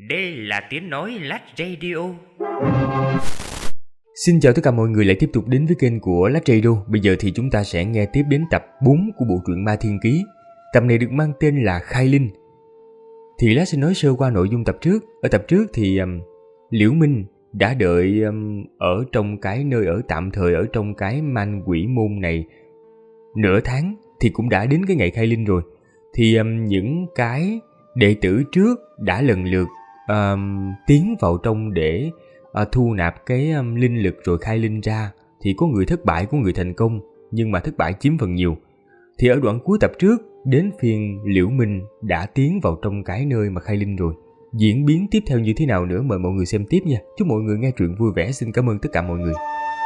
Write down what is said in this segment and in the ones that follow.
Đây là tiếng nói Lách Radio. Xin chào tất cả mọi người lại tiếp tục đến với kênh của Lách Radio. Bây giờ thì chúng ta sẽ nghe tiếp đến tập 4 của bộ truyện Ma Thiên Ký. Tập này được mang tên là Khai Linh. Thì Lách sẽ nói sơ qua nội dung tập trước. Ở tập trước thì Liễu Minh đã đợi ở trong cái nơi ở tạm thời ở trong cái man quỷ môn này nửa tháng, thì cũng đã đến cái ngày khai linh rồi. Thì những cái đệ tử trước đã lần lượt tiến vào trong để thu nạp cái linh lực rồi khai linh ra. Thì có người thất bại, có người thành công, nhưng mà thất bại chiếm phần nhiều. Thì ở đoạn cuối tập trước, đến phiên Liễu Minh đã tiến vào trong cái nơi mà khai linh rồi. Diễn biến tiếp theo như thế nào nữa mời mọi người xem tiếp nha. Chúc mọi người nghe truyện vui vẻ. Xin cảm ơn tất cả mọi người.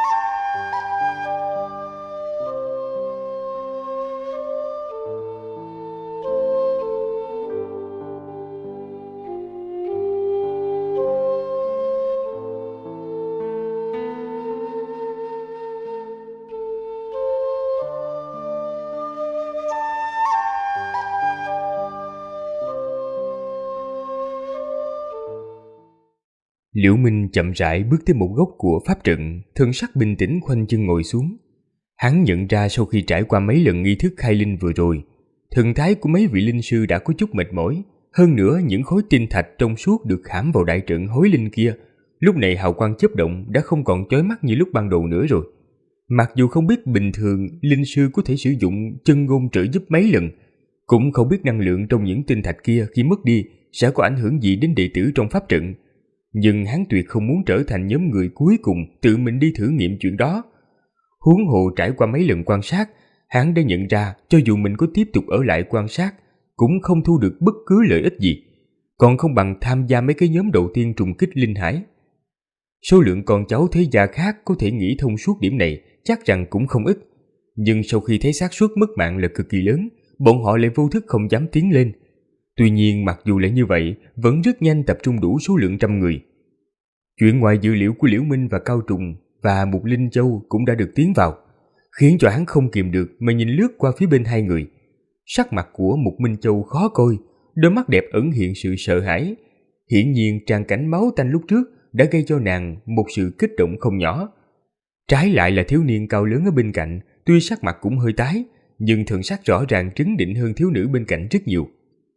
Liễu Minh chậm rãi bước tới một góc của pháp trận, thần sắc bình tĩnh khoanh chân ngồi xuống. Hắn nhận ra sau khi trải qua mấy lần nghi thức khai linh vừa rồi, thần thái của mấy vị linh sư đã có chút mệt mỏi. Hơn nữa, những khối tinh thạch trong suốt được khảm vào đại trận hối linh kia, lúc này hào quang chớp động đã không còn chói mắt như lúc ban đầu nữa rồi. Mặc dù không biết bình thường linh sư có thể sử dụng chân ngôn trợ giúp mấy lần, cũng không biết năng lượng trong những tinh thạch kia khi mất đi sẽ có ảnh hưởng gì đến đệ tử trong pháp trận. Nhưng hắn tuyệt không muốn trở thành nhóm người cuối cùng tự mình đi thử nghiệm chuyện đó. Huống hồ trải qua mấy lần quan sát, hắn đã nhận ra cho dù mình có tiếp tục ở lại quan sát cũng không thu được bất cứ lợi ích gì, còn không bằng tham gia mấy cái nhóm đầu tiên trùng kích linh hải. Số lượng con cháu thế gia khác có thể nghĩ thông suốt điểm này chắc rằng cũng không ít, nhưng sau khi thấy xác suất mất mạng là cực kỳ lớn, bọn họ lại vô thức không dám tiến lên. Tuy nhiên mặc dù là như vậy, vẫn rất nhanh tập trung đủ số lượng trăm người. Chuyện ngoài dự liệu của Liễu Minh và Cao Trùng và Mục Linh Châu cũng đã được tiến vào, khiến cho hắn không kìm được mà nhìn lướt qua phía bên hai người. Sắc mặt của Mục Minh Châu khó coi, đôi mắt đẹp ẩn hiện sự sợ hãi. Hiển nhiên tràng cảnh máu tanh lúc trước đã gây cho nàng một sự kích động không nhỏ. Trái lại là thiếu niên cao lớn ở bên cạnh, tuy sắc mặt cũng hơi tái, nhưng thần sắc rõ ràng trấn định hơn thiếu nữ bên cạnh rất nhiều.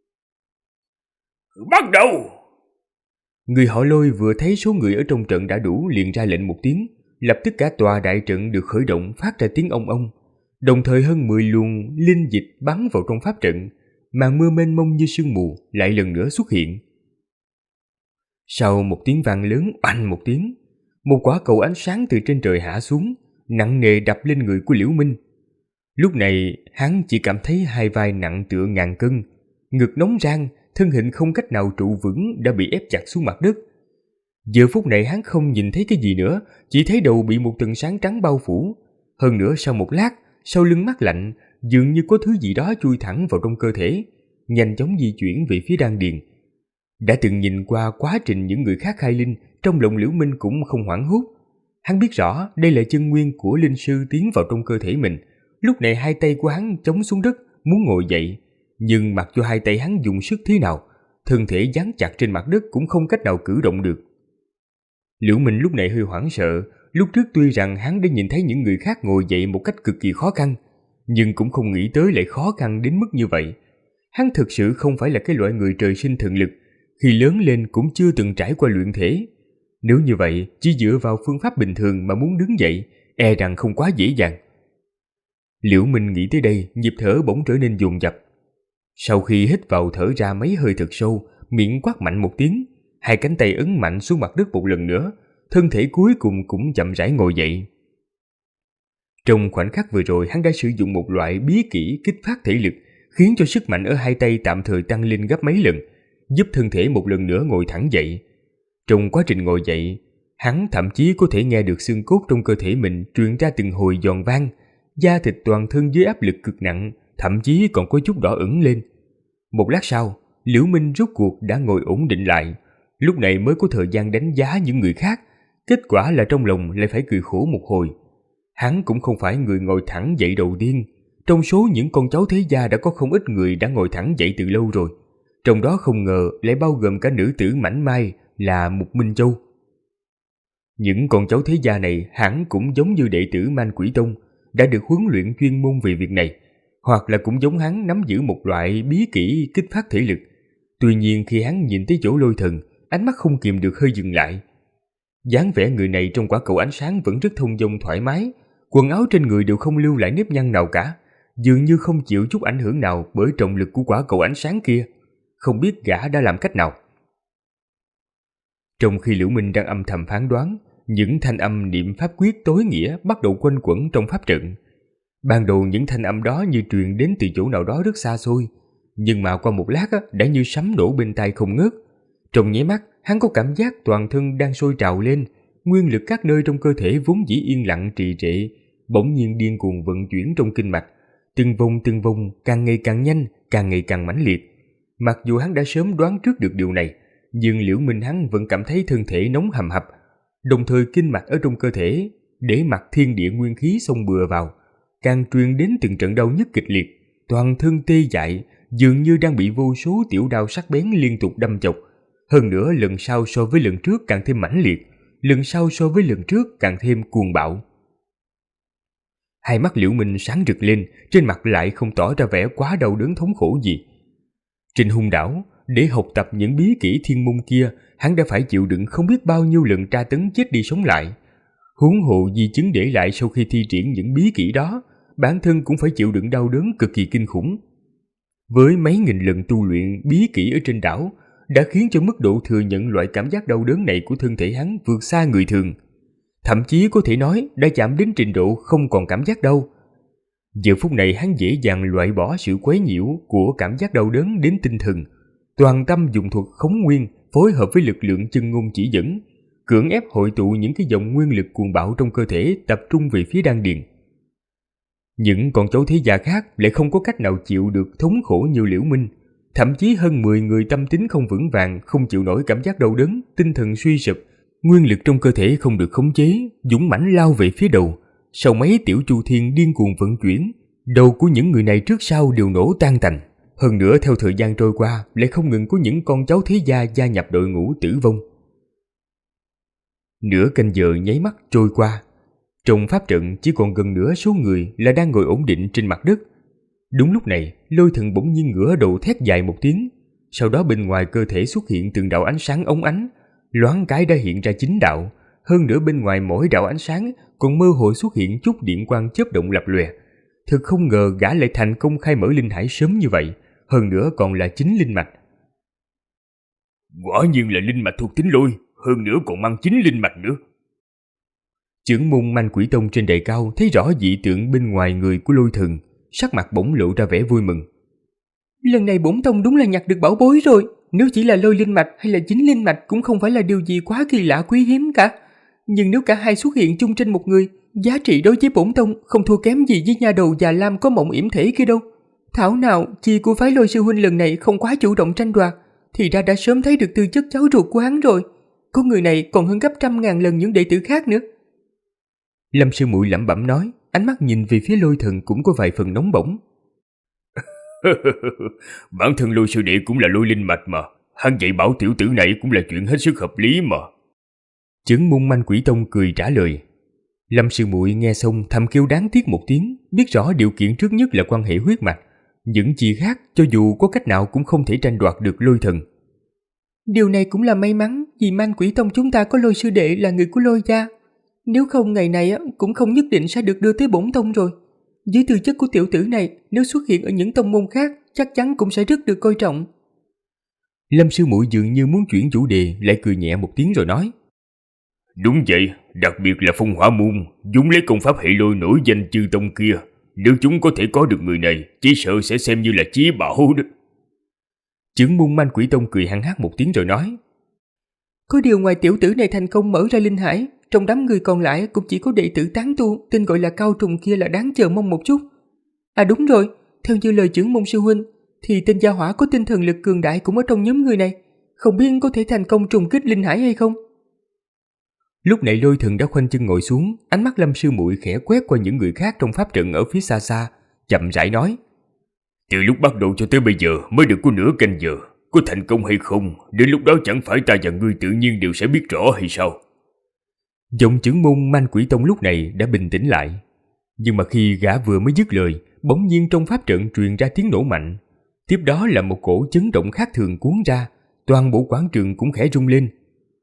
Bắt đầu! Người họ Lôi vừa thấy số người ở trong trận đã đủ liền ra lệnh một tiếng, lập tức cả tòa đại trận được khởi động phát ra tiếng ong ong, đồng thời hơn 10 luồng linh dịch bắn vào trong pháp trận, màn mưa mênh mông như sương mù lại lần nữa xuất hiện. Sau một tiếng vang lớn oanh một tiếng, một quả cầu ánh sáng từ trên trời hạ xuống, nặng nề đập lên người của Liễu Minh. Lúc này hắn chỉ cảm thấy hai vai nặng tựa ngàn cân, ngực nóng rang, thân hình không cách nào trụ vững đã bị ép chặt xuống mặt đất. Giờ phút này hắn không nhìn thấy cái gì nữa, chỉ thấy đầu bị một tầng sáng trắng bao phủ. Hơn nữa sau một lát, sau lưng mát lạnh, dường như có thứ gì đó chui thẳng vào trong cơ thể, nhanh chóng di chuyển về phía đan điền. Đã từng nhìn qua quá trình những người khác khai linh, trong lòng Liễu Minh cũng không hoảng hốt. Hắn biết rõ đây là chân nguyên của linh sư tiến vào trong cơ thể mình. Lúc này hai tay của hắn chống xuống đất, muốn ngồi dậy. Nhưng mặc cho hai tay hắn dùng sức thế nào, thân thể dán chặt trên mặt đất cũng không cách nào cử động được. Liễu Minh lúc này hơi hoảng sợ. Lúc trước tuy rằng hắn đã nhìn thấy những người khác ngồi dậy một cách cực kỳ khó khăn, nhưng cũng không nghĩ tới lại khó khăn đến mức như vậy. Hắn thực sự không phải là cái loại người trời sinh thần lực, khi lớn lên cũng chưa từng trải qua luyện thể. Nếu như vậy, chỉ dựa vào phương pháp bình thường mà muốn đứng dậy, e rằng không quá dễ dàng. Liễu Minh nghĩ tới đây, nhịp thở bỗng trở nên dồn dập. Sau khi hít vào thở ra mấy hơi thật sâu, miệng quát mạnh một tiếng, hai cánh tay ấn mạnh xuống mặt đất một lần nữa, thân thể cuối cùng cũng chậm rãi ngồi dậy. Trong khoảnh khắc vừa rồi, hắn đã sử dụng một loại bí kỹ kích phát thể lực, khiến cho sức mạnh ở hai tay tạm thời tăng lên gấp mấy lần, giúp thân thể một lần nữa ngồi thẳng dậy. Trong quá trình ngồi dậy, hắn thậm chí có thể nghe được xương cốt trong cơ thể mình truyền ra từng hồi giòn vang, da thịt toàn thân dưới áp lực cực nặng, thậm chí còn có chút đỏ ửng lên. Một lát sau, Liễu Minh rốt cuộc đã ngồi ổn định lại, lúc này mới có thời gian đánh giá những người khác. Kết quả là trong lòng lại phải cười khổ một hồi. Hắn cũng không phải người ngồi thẳng dậy đầu tiên, trong số những con cháu thế gia đã có không ít người đã ngồi thẳng dậy từ lâu rồi. trong đó không ngờ lại bao gồm cả nữ tử mảnh mai là Mục Minh Châu. Những con cháu thế gia này hẳn cũng giống như đệ tử Man Quỷ Tông, đã được huấn luyện chuyên môn về việc này, hoặc là cũng giống hắn nắm giữ một loại bí kỹ kích phát thể lực. Tuy nhiên khi hắn nhìn thấy chỗ Lôi Thần, ánh mắt không kìm được hơi dừng lại. Dáng vẻ người này trong quả cầu ánh sáng vẫn rất thông dong thoải mái, quần áo trên người đều không lưu lại nếp nhăn nào cả, dường như không chịu chút ảnh hưởng nào bởi trọng lực của quả cầu ánh sáng kia. Không biết gã đã làm cách nào. Trong khi Liễu Minh đang âm thầm phán đoán, những thanh âm niệm pháp quyết tối nghĩa bắt đầu quanh quẩn trong pháp trận. Ban đầu những thanh âm đó như truyền đến từ chỗ nào đó rất xa xôi, nhưng mà qua một lát đã như sấm nổ bên tai không ngớt. Trong nháy mắt, hắn có cảm giác toàn thân đang sôi trào lên, nguyên lực các nơi trong cơ thể vốn dĩ yên lặng trì trệ, bỗng nhiên điên cuồng vận chuyển trong kinh mạch, từng vòng càng ngày càng nhanh, càng ngày càng mãnh liệt. Mặc dù hắn đã sớm đoán trước được điều này, nhưng Liễu Minh hắn vẫn cảm thấy thân thể nóng hầm hập, đồng thời kinh mạch ở trong cơ thể để mặc thiên địa nguyên khí xông bừa vào, càng truyền đến từng trận đau nhức kịch liệt, toàn thân tê dại, dường như đang bị vô số tiểu đao sắc bén liên tục đâm chọc. Hơn nữa lần sau so với lần trước càng thêm mãnh liệt, lần sau so với lần trước càng thêm cuồng bạo. Hai mắt Liễu Minh sáng rực lên, trên mặt lại không tỏ ra vẻ quá đau đớn thống khổ gì. Trên hung đảo, để học tập những bí kỹ thiên môn kia, hắn đã phải chịu đựng không biết bao nhiêu lần tra tấn chết đi sống lại. Huống hồ di chứng để lại sau khi thi triển những bí kỹ đó, bản thân cũng phải chịu đựng đau đớn cực kỳ kinh khủng. Với mấy nghìn lần tu luyện bí kỹ ở trên đảo, đã khiến cho mức độ thừa nhận loại cảm giác đau đớn này của thân thể hắn vượt xa người thường. Thậm chí có thể nói đã chạm đến trình độ không còn cảm giác đau. Giờ phút này hắn dễ dàng loại bỏ sự quấy nhiễu của cảm giác đau đớn đến tinh thần, toàn tâm dùng thuật khống nguyên phối hợp với lực lượng chân ngôn chỉ dẫn, cưỡng ép hội tụ những cái dòng nguyên lực cuồng bạo trong cơ thể tập trung về phía đan điền. Những con cháu thế gia khác lại không có cách nào chịu được thống khổ như Liễu Minh, thậm chí hơn 10 người tâm tính không vững vàng, không chịu nổi cảm giác đau đớn, tinh thần suy sụp, nguyên lực trong cơ thể không được khống chế, dũng mãnh lao về phía đầu. Sau mấy tiểu chu thiên điên cuồng vận chuyển, đầu của những người này trước sau đều nổ tan tành. Hơn nữa theo thời gian trôi qua, lại không ngừng có những con cháu thế gia gia nhập đội ngũ tử vong. Nửa canh giờ nháy mắt trôi qua, trong pháp trận chỉ còn gần nửa số người là đang ngồi ổn định trên mặt đất. Đúng lúc này, Lôi Thần bỗng nhiên ngửa đầu thét dài một tiếng, sau đó bên ngoài cơ thể xuất hiện từng đạo ánh sáng óng ánh, loáng cái đã hiện ra 9 đạo, hơn nữa bên ngoài mỗi đạo ánh sáng còn mơ hồ xuất hiện chút điện quang chớp động lập lòe. Thực không ngờ gã lại thành công khai mở linh hải sớm như vậy, hơn nữa còn là 9 linh mạch. Quả nhiên là linh mạch thuộc tính lôi, hơn nữa còn mang 9 linh mạch nữa. Trưởng môn Man Quỷ Tông trên đài cao thấy rõ dị tượng bên ngoài người của Lôi Thần, sắc mặt bỗng lộ ra vẻ vui mừng. Lần này bổn tông đúng là nhặt được bảo bối rồi. Nếu chỉ là lôi linh mạch hay là 9 linh mạch cũng không phải là điều gì quá kỳ lạ quý hiếm cả. Nhưng nếu cả hai xuất hiện chung trên một người, giá trị đối với bổn tông không thua kém gì với nhà đầu già lam có mộng yểm thể kia đâu. Thảo nào chi của phái Lôi sư huynh lần này không quá chủ động tranh đoạt, thì ra đã sớm thấy được tư chất cháu ruột của hắn rồi. Có người này còn hơn gấp 100.000 lần những đệ tử khác nữa. Lâm sư muội lẩm bẩm nói, ánh mắt nhìn về phía Lôi Thần cũng có vài phần nóng bỏng. Bản thân Lôi sư đệ cũng là lôi linh mạch mà, hắn dạy bảo tiểu tử này cũng là chuyện hết sức hợp lý mà. Trưởng môn Man Quỷ Tông cười trả lời. Lâm sư muội nghe xong thầm kêu đáng tiếc một tiếng, biết rõ điều kiện trước nhất là quan hệ huyết mạch, những chi khác cho dù có cách nào cũng không thể tranh đoạt được Lôi Thần. Điều này cũng là may mắn, vì Man Quỷ Tông chúng ta có Lôi sư đệ là người của Lôi gia. Nếu không ngày này cũng không nhất định sẽ được đưa tới bổn tông rồi. Dưới tư chất của tiểu tử này, nếu xuất hiện ở những tông môn khác, chắc chắn cũng sẽ rất được coi trọng. Lâm sư muội dường như muốn chuyển chủ đề, lại cười nhẹ một tiếng rồi nói. Đúng vậy, đặc biệt là Phong Hỏa môn, chúng lấy công pháp hệ lôi nổi danh chư tông kia. Nếu chúng có thể có được người này, chỉ sợ sẽ xem như là chí bảo đó. Trưởng môn Man Quỷ Tông cười hăng hắc một tiếng rồi nói. Có điều ngoài tiểu tử này thành công mở ra linh hải, trong đám người còn lại cũng chỉ có đệ tử tán tu tên gọi là Cao Trùng kia là đáng chờ mong một chút. À đúng rồi, theo như lời trưởng môn sư huynh, thì tên gia hỏa có tinh thần lực cường đại cũng ở trong nhóm người này, không biết có thể thành công trùng kích linh hải hay không. Lúc này Lôi Thần đã khoanh chân ngồi xuống, ánh mắt Lâm sư muội khẽ quét qua những người khác trong pháp trận ở phía xa xa, chậm rãi nói. Từ lúc bắt đầu cho tới bây giờ mới được có nửa canh giờ, có thành công hay không, đến lúc đó chẳng phải ta và ngươi tự nhiên đều sẽ biết rõ hay sao? Giọng trưởng môn Man Quỷ Tông lúc này đã bình tĩnh lại. Nhưng mà khi gã vừa mới dứt lời, bỗng nhiên trong pháp trận truyền ra tiếng nổ mạnh. Tiếp đó là một cổ chấn động khác thường cuốn ra, toàn bộ quảng trường cũng khẽ rung lên.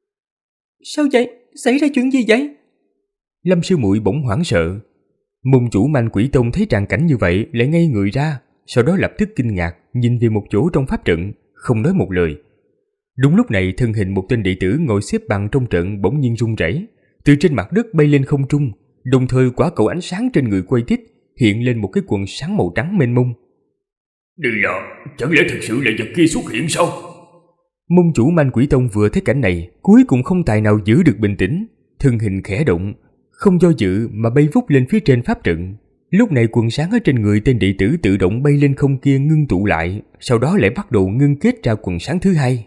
Sao vậy? Xảy ra chuyện gì vậy? Lâm sư muội bỗng hoảng sợ. Môn chủ Man Quỷ Tông thấy tràng cảnh như vậy lại ngây người ra, sau đó lập tức kinh ngạc nhìn về một chỗ trong pháp trận, không nói một lời. Đúng lúc này thân hình một tên đệ tử ngồi xếp bằng trong trận bỗng nhiên rung rẩy, từ trên mặt đất bay lên không trung, đồng thời quả cầu ánh sáng trên người quay tít hiện lên một cái quần sáng màu trắng mênh mông. Đây là, chẳng lẽ thực sự là vật kia xuất hiện sao? Môn chủ Man Quỷ Tông vừa thấy cảnh này, cuối cùng không tài nào giữ được bình tĩnh, thân hình khẽ động, không do dự mà bay vút lên phía trên pháp trận. Lúc này quần sáng ở trên người tên đệ tử tự động bay lên không kia ngưng tụ lại, sau đó lại bắt đầu ngưng kết ra quần sáng thứ hai.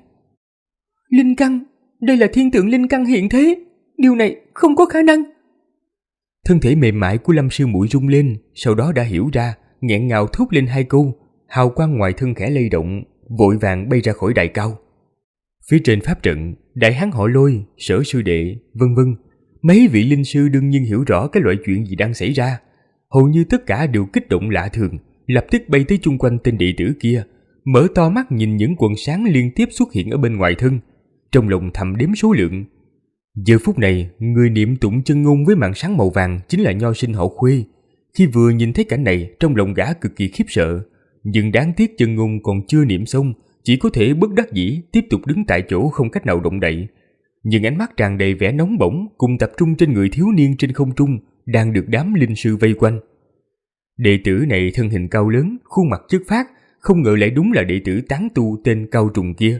Linh căn, đây là thiên tượng linh căn hiện thế, điều này không có khả năng. Thân thể mềm mại của Lâm sư muội rung lên, sau đó đã hiểu ra, nghẹn ngào thốt lên hai câu, hào quang ngoài thân khẽ lay động, vội vàng bay ra khỏi đại cao. Phía trên pháp trận, đại hán họ Lôi, Sở sư đệ, vân vân, mấy vị linh sư đương nhiên hiểu rõ cái loại chuyện gì đang xảy ra. Hầu như tất cả đều kích động lạ thường, lập tức bay tới chung quanh tên đệ tử kia, mở to mắt nhìn những quần sáng liên tiếp xuất hiện ở bên ngoài thân, trong lòng thầm đếm số lượng. Giờ phút này, người niệm tụng chân ngôn với màn sáng màu vàng chính là nho sinh họ Khuê. Khi vừa nhìn thấy cảnh này, trong lòng gã cực kỳ khiếp sợ, nhưng đáng tiếc chân ngôn còn chưa niệm xong, chỉ có thể bất đắc dĩ tiếp tục đứng tại chỗ không cách nào động đậy. Nhưng ánh mắt tràn đầy vẻ nóng bỏng cùng tập trung trên người thiếu niên trên không trung đang được đám linh sư vây quanh. Đệ tử này thân hình cao lớn, khuôn mặt chất phác, không ngờ lại đúng là đệ tử tán tu tên Cao Trùng kia.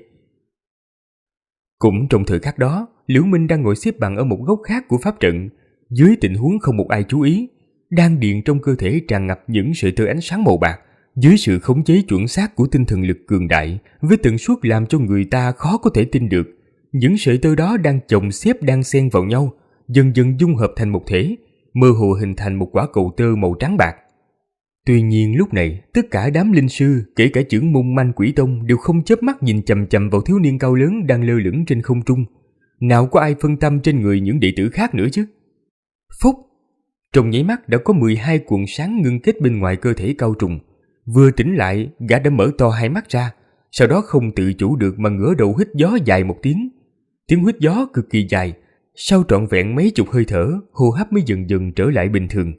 Cũng trong thời khắc đó, Liễu Minh đang ngồi xếp bằng ở một góc khác của pháp trận, dưới tình huống không một ai chú ý, đan điền trong cơ thể tràn ngập những sợi tơ ánh sáng màu bạc, dưới sự khống chế chuẩn xác của tinh thần lực cường đại, với tần suất làm cho người ta khó có thể tin được. Những sợi tơ đó đang chồng xếp đan xen vào nhau, dần dần dung hợp thành một thể, mơ hồ hình thành một quả cầu tơ màu trắng bạc. Tuy nhiên lúc này, tất cả đám linh sư, kể cả trưởng môn Man Quỷ Tông đều không chớp mắt nhìn chằm chằm vào thiếu niên cao lớn đang lơ lửng trên không trung. Nào có ai phân tâm trên người những đệ tử khác nữa chứ? Phúc! Trong nháy mắt đã có 12 cuộn sáng ngưng kết bên ngoài cơ thể Cao Trùng. Vừa tỉnh lại, gã đã mở to hai mắt ra, sau đó không tự chủ được mà ngửa đầu hít gió dài một tiếng. Tiếng hít gió cực kỳ dài, sau trọn vẹn mấy chục hơi thở, hô hấp mới dần dần trở lại bình thường.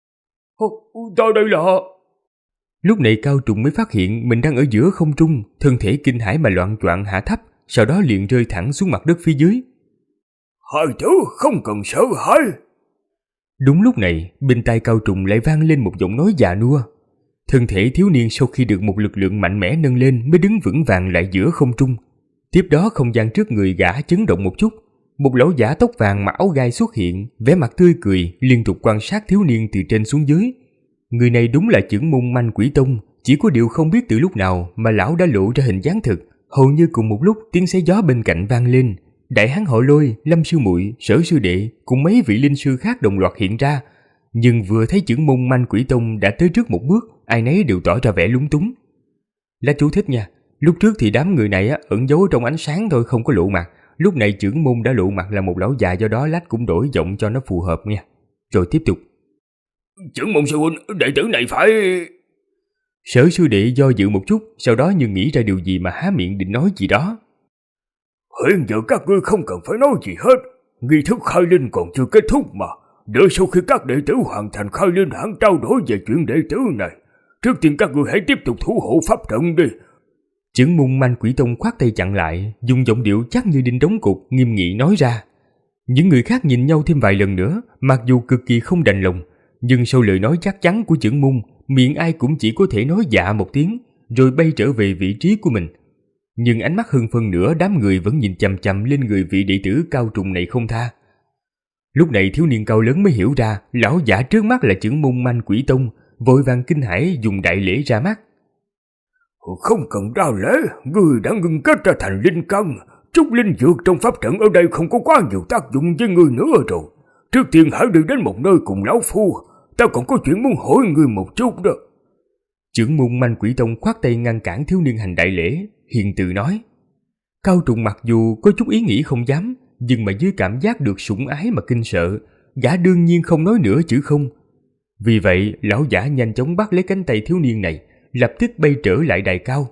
Ta đây là... Lúc này Cao Trùng mới phát hiện mình đang ở giữa không trung, thân thể kinh hãi mà loạng choạng hạ thấp, sau đó liền rơi thẳng xuống mặt đất phía dưới. Hai thứ không cần sợ hãi. Đúng lúc này, bên tai Cao Trùng lại vang lên một giọng nói già nua. Thân thể thiếu niên sau khi được một lực lượng mạnh mẽ nâng lên mới đứng vững vàng lại giữa không trung. Tiếp đó không gian trước người gã chấn động một chút, một lão giả tóc vàng mặc áo gai xuất hiện, vẻ mặt tươi cười, liên tục quan sát thiếu niên từ trên xuống dưới. Người này đúng là trưởng môn Man Quỷ Tông, chỉ có điều không biết từ lúc nào mà lão đã lộ ra hình dáng thực. Hầu như cùng một lúc tiếng xé gió bên cạnh vang lên, đại hán họ Lôi, Lâm sư muội, Sở sư đệ cùng mấy vị linh sư khác đồng loạt hiện ra. Nhưng vừa thấy trưởng môn Man Quỷ Tông đã tới trước một bước, ai nấy đều tỏ ra vẻ lúng túng. Lá chú thích nha, lúc trước thì đám người này ẩn giấu trong ánh sáng thôi, không có lộ mặt. Lúc này trưởng môn đã lộ mặt là một lão già, do đó Lách cũng đổi giọng cho nó phù hợp nha. Rồi tiếp tục. Trưởng môn sư huynh, đệ tử này phải... Sở sư đệ do dự một chút, sau đó như nghĩ ra điều gì mà há miệng định nói gì đó. Hiện giờ các ngươi không cần phải nói gì hết, nghi thức khai linh còn chưa kết thúc mà. Đợi sau khi các đệ tử hoàn thành khai linh hẳn trao đổi về chuyện đệ tử này. Trước tiên các ngươi hãy tiếp tục thủ hộ pháp trận đi. Trưởng môn Man Quỷ Tông khoát tay chặn lại, dùng giọng điệu chắc như đinh đóng cột, nghiêm nghị nói ra. Những người khác nhìn nhau thêm vài lần nữa, mặc dù cực kỳ không đành lòng, nhưng sau lời nói chắc chắn của trưởng môn, miệng ai cũng chỉ có thể nói dạ một tiếng, rồi bay trở về vị trí của mình. Nhưng ánh mắt hơn phân nửa đám người vẫn nhìn chằm chằm lên người vị đệ tử Cao Trùng này không tha. Lúc này thiếu niên cao lớn mới hiểu ra, lão giả trước mắt là trưởng môn Man Quỷ Tông, vội vàng kinh hãi dùng đại lễ ra mắt. Không cần ra lễ, ngươi đã ngưng kết ra thành linh căn. Chút linh dược trong pháp trận ở đây không có quá nhiều tác dụng với ngươi nữa rồi. Trước tiên hãy đi đến một nơi cùng lão phu, ta còn có chuyện muốn hỏi ngươi một chút đó. Trưởng môn Man Quỷ Tông khoát tay ngăn cản thiếu niên hành đại lễ, hiền từ nói. Cao Trùng mặc dù có chút ý nghĩ không dám, nhưng mà dưới cảm giác được sủng ái mà kinh sợ, gã đương nhiên không nói nữa chữ không. Vì vậy, lão giả nhanh chóng bắt lấy cánh tay thiếu niên này, lập tức bay trở lại đài cao.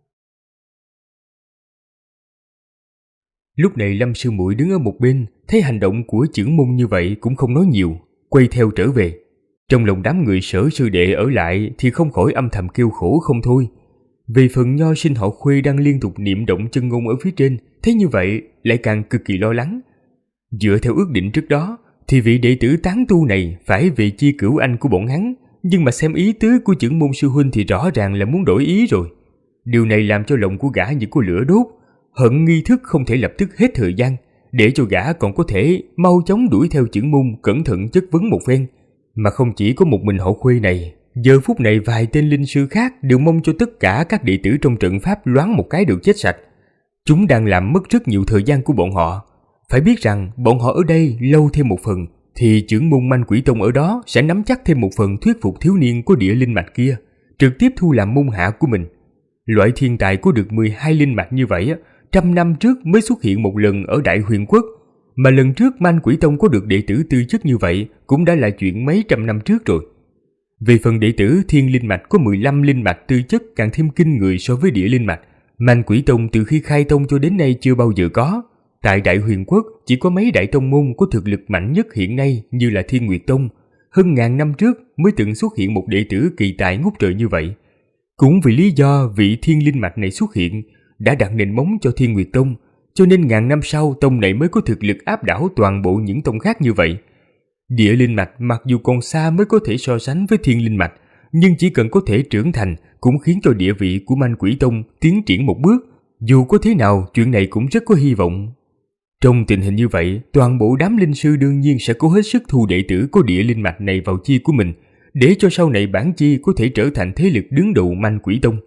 Lúc này Lâm sư muội đứng ở một bên, thấy hành động của chưởng môn như vậy cũng không nói nhiều, quay theo trở về. Trong lòng đám người Sở sư đệ ở lại thì không khỏi âm thầm kêu khổ không thôi. Về phần nho sinh họ Khuê đang liên tục niệm động chân ngôn ở phía trên, thấy như vậy lại càng cực kỳ lo lắng. Dựa theo ước định trước đó thì vị đệ tử tán tu này phải về chia cửu anh của bọn hắn, nhưng mà xem ý tứ của chưởng môn sư huynh thì rõ ràng là muốn đổi ý rồi. Điều này làm cho lòng của gã như có lửa đốt, hận nghi thức không thể lập tức hết thời gian, để cho gã còn có thể mau chóng đuổi theo chưởng môn cẩn thận chất vấn một phen. Mà không chỉ có một mình họ Khuê này, giờ phút này vài tên linh sư khác đều mong cho tất cả các đệ tử trong trận pháp loáng một cái được chết sạch. Chúng đang làm mất rất nhiều thời gian của bọn họ. Phải biết rằng bọn họ ở đây lâu thêm một phần thì chưởng môn Manh Quỷ Tông ở đó sẽ nắm chắc thêm một phần thuyết phục thiếu niên có địa linh mạch kia trực tiếp thu làm môn hạ của mình. Loại thiên tài có được 12 linh mạch như vậy 100 năm trước mới xuất hiện một lần ở Đại Huyền Quốc, mà lần trước Manh Quỷ Tông có được đệ tử tư chất như vậy cũng đã là chuyện mấy trăm năm trước rồi. Về phần đệ tử thiên linh mạch có 15 linh mạch tư chất càng thêm kinh người so với địa linh mạch, Manh Quỷ Tông từ khi khai tông cho đến nay chưa bao giờ có. Tại Đại Huyền Quốc chỉ có mấy đại tông môn có thực lực mạnh nhất hiện nay như là Thiên Nguyệt Tông. Hơn ngàn năm trước mới từng xuất hiện một đệ tử kỳ tài ngút trời như vậy. Cũng vì lý do vị thiên linh mạch này xuất hiện đã đặt nền móng cho Thiên Nguyệt Tông, cho nên ngàn năm sau tông này mới có thực lực áp đảo toàn bộ những tông khác như vậy. Địa linh mạch mặc dù còn xa mới có thể so sánh với thiên linh mạch, nhưng chỉ cần có thể trưởng thành cũng khiến cho địa vị của Manh Quỷ Tông tiến triển một bước. Dù có thế nào, chuyện này cũng rất có hy vọng. Trong tình hình như vậy, toàn bộ đám linh sư đương nhiên sẽ cố hết sức thu đệ tử có địa linh mạch này vào chi của mình, để cho sau này bản chi có thể trở thành thế lực đứng đầu Manh Quỷ Tông.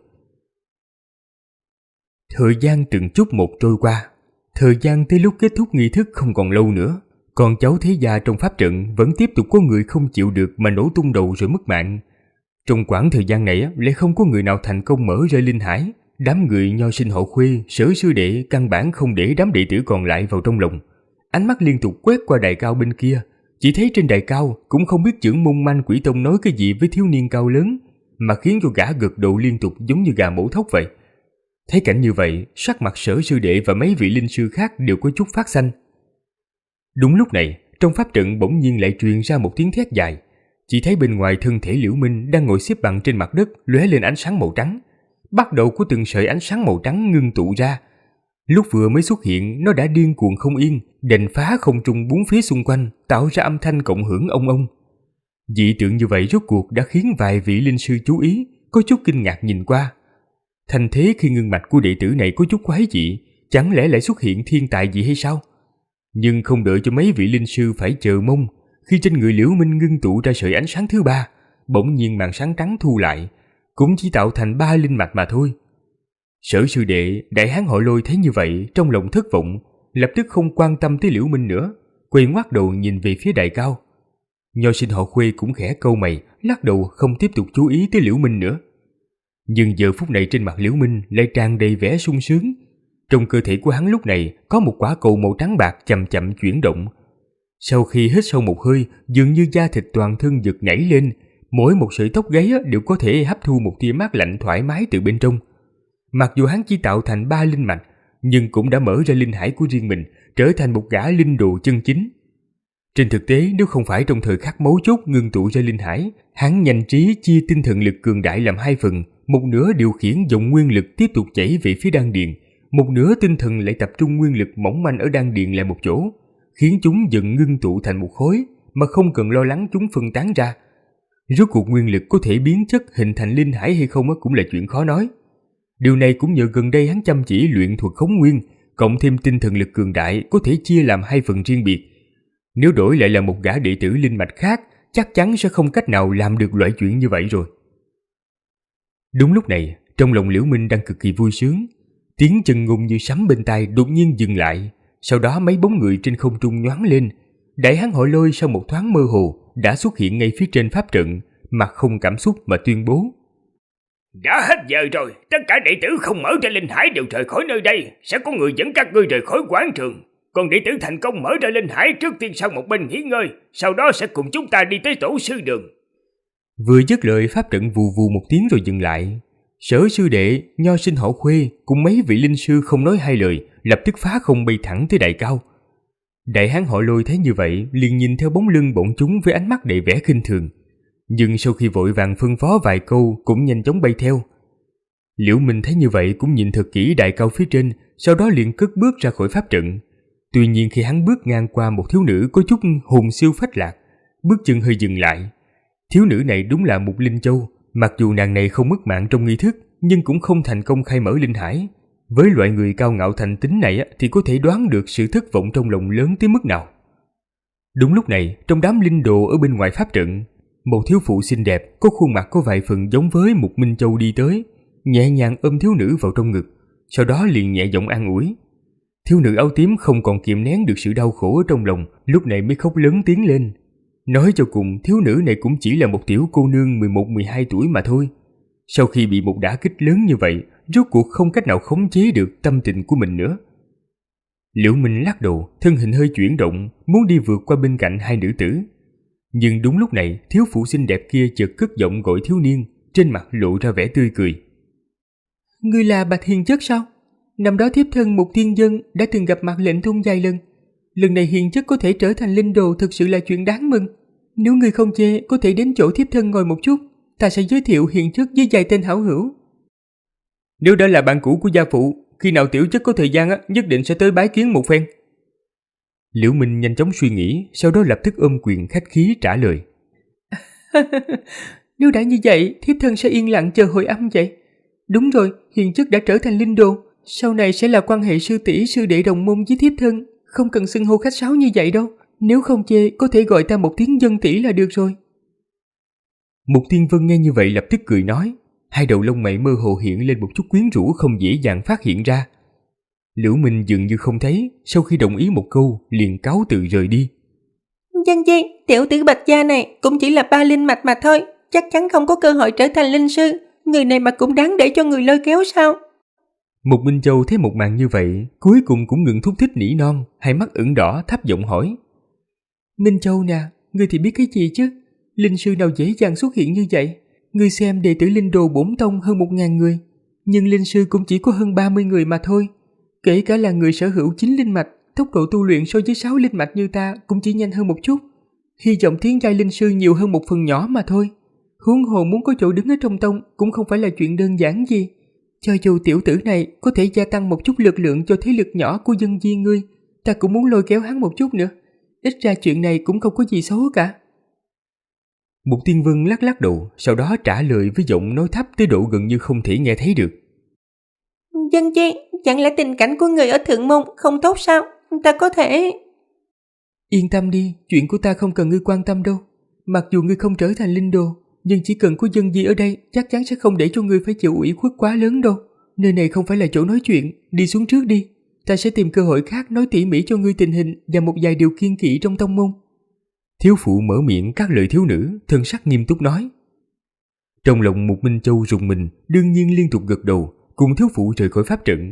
Thời gian từng chút một trôi qua, thời gian tới lúc kết thúc nghi thức không còn lâu nữa. Con cháu thế gia trong pháp trận vẫn tiếp tục có người không chịu được mà nổ tung đầu rồi mất mạng. Trong quãng thời gian này lại không có người nào thành công mở rơi linh hải. Đám người nho sinh họ Khuê, Sở sư đệ căn bản không để đám đệ tử còn lại vào trong lòng. Ánh mắt liên tục quét qua đài cao bên kia, chỉ thấy trên đài cao cũng không biết chưởng môn Manh Quỷ Tông nói cái gì với thiếu niên cao lớn, mà khiến cho gã gật đầu liên tục giống như gà mổ thóc vậy. Thấy cảnh như vậy, sắc mặt Sở sư đệ và mấy vị linh sư khác đều có chút phát xanh. Đúng lúc này, trong pháp trận bỗng nhiên lại truyền ra một tiếng thét dài. Chỉ thấy bên ngoài thân thể Liễu Minh đang ngồi xếp bằng trên mặt đất lóe lên ánh sáng màu trắng. Bắt đầu của từng sợi ánh sáng màu trắng ngưng tụ ra. Lúc vừa mới xuất hiện, nó đã điên cuồng không yên, đành phá không trung bốn phía xung quanh, tạo ra âm thanh cộng hưởng ông ông. Dị tượng như vậy rốt cuộc đã khiến vài vị linh sư chú ý, có chút kinh ngạc nhìn qua. Thành thế khi ngưng mạch của đệ tử này có chút quái dị, chẳng lẽ lại xuất hiện thiên tài gì hay sao? Nhưng không đợi cho mấy vị linh sư phải chờ mong, khi trên người Liễu Minh ngưng tụ ra sợi ánh sáng thứ ba, bỗng nhiên màn sáng trắng thu lại, cũng chỉ tạo thành 3 linh mạch mà thôi. Sở sư đệ, đại hán họ Lôi thấy như vậy, trong lòng thất vọng, lập tức không quan tâm tới Liễu Minh nữa, quay ngoắt đầu nhìn về phía đài cao. Nho sinh họ Khuê cũng khẽ cau mày, lắc đầu không tiếp tục chú ý tới Liễu Minh nữa. Nhưng giờ phút này trên mặt Liễu Minh lại tràn đầy vẻ sung sướng. Trong cơ thể của hắn lúc này có một quả cầu màu trắng bạc chậm chậm chuyển động. Sau khi hít sâu một hơi, dường như da thịt toàn thân giật nhảy lên, mỗi một sợi tóc gáy đều có thể hấp thu một tia mát lạnh thoải mái từ bên trong. Mặc dù hắn chỉ tạo thành 3 linh mạch, nhưng cũng đã mở ra linh hải của riêng mình, trở thành một gã linh đồ chân chính. Trên thực tế, nếu không phải trong thời khắc mấu chốt ngưng tụ ra linh hải, hắn nhanh trí chia tinh thần lực cường đại làm 2 phần, một nửa điều khiển dòng nguyên lực tiếp tục chảy về phía đan điền, một nửa tinh thần lại tập trung nguyên lực mỏng manh ở đan điền lại một chỗ, khiến chúng dần ngưng tụ thành một khối mà không cần lo lắng chúng phân tán ra. Rốt cuộc nguyên lực có thể biến chất hình thành linh hải hay không cũng là chuyện khó nói. Điều này cũng nhờ gần đây hắn chăm chỉ luyện thuật khống nguyên, cộng thêm tinh thần lực cường đại có thể chia làm 2 phần riêng biệt. Nếu đổi lại là một gã đệ tử linh mạch khác, chắc chắn sẽ không cách nào làm được loại chuyện như vậy rồi. Đúng lúc này, trong lòng Liễu Minh đang cực kỳ vui sướng. Tiếng chân ngôn như sấm bên tai đột nhiên dừng lại, sau đó mấy bóng người trên không trung nhoáng lên. Đại hán họ Lôi sau một thoáng mơ hồ đã xuất hiện ngay phía trên pháp trận, mặt không cảm xúc mà tuyên bố: Đã hết giờ rồi, tất cả đệ tử không mở ra linh hải đều rời khỏi nơi đây. Sẽ có người dẫn các ngươi rời khỏi quảng trường. Còn đệ tử thành công mở ra linh hải trước tiên sang một bên nghỉ ngơi, sau đó sẽ cùng chúng ta đi tới tổ sư đường. Vừa dứt lời, pháp trận vù vù một tiếng rồi dừng lại. Sở sư đệ, nho sinh Họ Khuê cùng mấy vị linh sư không nói hai lời, lập tức phá không bay thẳng tới đại cao. Đại hán Họ Lôi thấy như vậy, liền nhìn theo bóng lưng bọn chúng với ánh mắt đầy vẻ khinh thường. Nhưng sau khi vội vàng phân phó vài câu cũng nhanh chóng bay theo. Liễu Minh thấy như vậy cũng nhìn thật kỹ đại cao phía trên, sau đó liền cất bước ra khỏi pháp trận. Tuy nhiên khi hắn bước ngang qua một thiếu nữ có chút hồn siêu phách lạc, bước chân hơi dừng lại. Thiếu nữ này đúng là Mục Linh Châu, mặc dù nàng này không mất mạng trong nghi thức, nhưng cũng không thành công khai mở linh hải. Với loại người cao ngạo thành tính này thì có thể đoán được sự thất vọng trong lòng lớn tới mức nào. Đúng lúc này, trong đám linh đồ ở bên ngoài pháp trận, một thiếu phụ xinh đẹp có khuôn mặt có vài phần giống với Mục Minh Châu đi tới, nhẹ nhàng ôm thiếu nữ vào trong ngực, sau đó liền nhẹ giọng an ủi. Thiếu nữ áo tím không còn kiềm nén được sự đau khổ ở trong lòng, lúc này mới khóc lớn tiếng lên. Nói cho cùng, thiếu nữ này cũng chỉ là một tiểu cô nương 11-12 tuổi mà thôi. Sau khi bị một đả kích lớn như vậy, rốt cuộc không cách nào khống chế được tâm tình của mình nữa. Liễu Minh lắc đầu, thân hình hơi chuyển động, muốn đi vượt qua bên cạnh hai nữ tử. Nhưng đúng lúc này, thiếu phụ xinh đẹp kia chợt cất giọng gọi thiếu niên, trên mặt lộ ra vẻ tươi cười. Ngươi là Bạch Hiền Chất sao? Năm đó thiếp thân một thiên dân đã từng gặp mặt lệnh thôn vài lần. Lần này Hiền Chất có thể trở thành linh đồ thực sự là chuyện đáng mừng. Nếu ngươi không chê, có thể đến chỗ thiếp thân ngồi một chút, ta sẽ giới thiệu Hiền Chất với vài tên hảo hữu. Nếu đã là bạn cũ của gia phụ, khi nào tiểu chất có thời gian nhất định sẽ tới bái kiến một phen. Liễu Minh nhanh chóng suy nghĩ, sau đó lập tức ôm quyền khách khí trả lời. Nếu đã như vậy, thiếp thân sẽ yên lặng chờ hồi âm vậy. Đúng rồi, Hiền Chất đã trở thành linh đồ, sau này sẽ là quan hệ sư tỷ sư đệ đồng môn với thiếp thân, không cần xưng hô khách sáo như vậy đâu. Nếu không chê, có thể gọi ta một tiếng dân tỷ là được rồi. Mục Tiên Vân nghe như vậy lập tức cười nói, hai đầu lông mày mơ hồ hiện lên một chút quyến rũ không dễ dàng phát hiện ra. Liễu Minh dường như không thấy, sau khi đồng ý một câu, liền cáo từ rời đi. Dân di, tiểu tử Bạch gia này cũng chỉ là 3 linh mạch mà thôi, chắc chắn không có cơ hội trở thành linh sư. Người này mà cũng đáng để cho người lôi kéo sao? Mục Minh Châu thấy một màn như vậy, cuối cùng cũng ngừng thúc thích nỉ non, hai mắt ửng đỏ thấp giọng hỏi. Minh Châu nè, ngươi thì biết cái gì chứ? Linh sư nào dễ dàng xuất hiện như vậy? Ngươi xem đệ tử linh đồ bổn tông hơn 1000 người, nhưng linh sư cũng chỉ có hơn 30 người mà thôi. Kể cả là người sở hữu 9 linh mạch, tốc độ tu luyện so với 6 linh mạch như ta cũng chỉ nhanh hơn một chút. Hy vọng tiến giai linh sư nhiều hơn một phần nhỏ mà thôi. Huống hồ muốn có chỗ đứng ở trong tông cũng không phải là chuyện đơn giản gì. Cho dù tiểu tử này có thể gia tăng một chút lực lượng cho thế lực nhỏ của dân di ngươi, ta cũng muốn lôi kéo hắn một chút nữa. Ít ra chuyện này cũng không có gì xấu cả. Mục Tiên Vân lắc lắc đầu, sau đó trả lời với giọng nói thấp tới độ gần như không thể nghe thấy được. Dân di, chẳng lẽ tình cảnh của người ở Thượng Môn không tốt sao? Ta có thể... Yên tâm đi, chuyện của ta không cần ngươi quan tâm đâu. Mặc dù ngươi không trở thành linh đồ, nhưng chỉ cần có dân di ở đây, chắc chắn sẽ không để cho ngươi phải chịu ủy khuất quá lớn đâu. Nơi này không phải là chỗ nói chuyện, đi xuống trước đi. Ta sẽ tìm cơ hội khác nói tỉ mỉ cho ngươi tình hình và một vài điều kiêng kỵ trong tông môn. Thiếu phụ mở miệng cắt lời thiếu nữ, thân sắc nghiêm túc nói. Trong lòng Mục Minh Châu rùng mình, đương nhiên liên tục gật đầu, cùng thiếu phụ rời khỏi pháp trận.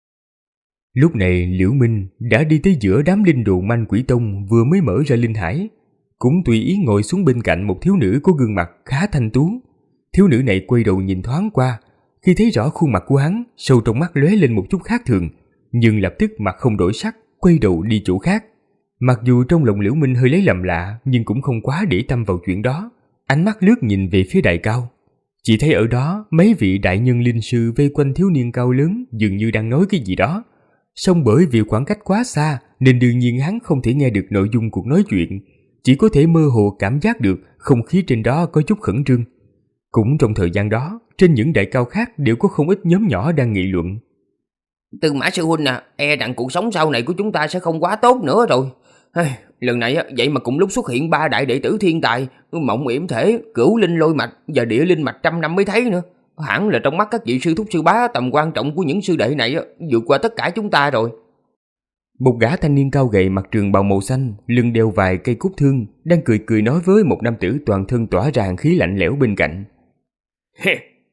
Lúc này Liễu Minh đã đi tới giữa đám linh đồ Manh Quỷ Tông vừa mới mở ra linh hải, cũng tùy ý ngồi xuống bên cạnh một thiếu nữ có gương mặt khá thanh tú. Thiếu nữ này quay đầu nhìn thoáng qua, khi thấy rõ khuôn mặt của hắn, sâu trong mắt lóe lên một chút khác thường, nhưng lập tức mặt không đổi sắc, quay đầu đi chỗ khác. Mặc dù trong lòng Liễu Minh hơi lấy làm lạ, nhưng cũng không quá để tâm vào chuyện đó. Ánh mắt lướt nhìn về phía đại cao, chỉ thấy ở đó mấy vị đại nhân linh sư vây quanh thiếu niên cao lớn, dường như đang nói cái gì đó. Song bởi vì khoảng cách quá xa nên đương nhiên hắn không thể nghe được nội dung cuộc nói chuyện, chỉ có thể mơ hồ cảm giác được không khí trên đó có chút khẩn trương. Cũng trong thời gian đó, trên những đại cao khác đều có không ít nhóm nhỏ đang nghị luận. Tư Mã sư huynh e rằng cuộc sống sau này của chúng ta sẽ không quá tốt nữa rồi. Lần này vậy mà cùng lúc xuất hiện 3 đại đệ tử thiên tài, Mộng Yểm Thể, Cửu Linh Lôi Mạch và Địa Linh Mạch 100 năm mới thấy nữa. Hẳn là trong mắt các vị sư thúc sư bá, tầm quan trọng của những sư đệ này vượt qua tất cả chúng ta rồi. Một gã thanh niên cao gầy mặc trường bào màu xanh, lưng đeo vài cây cúc thương, đang cười cười nói với một nam tử toàn thân tỏa ra hàn khí lạnh lẽo bên cạnh.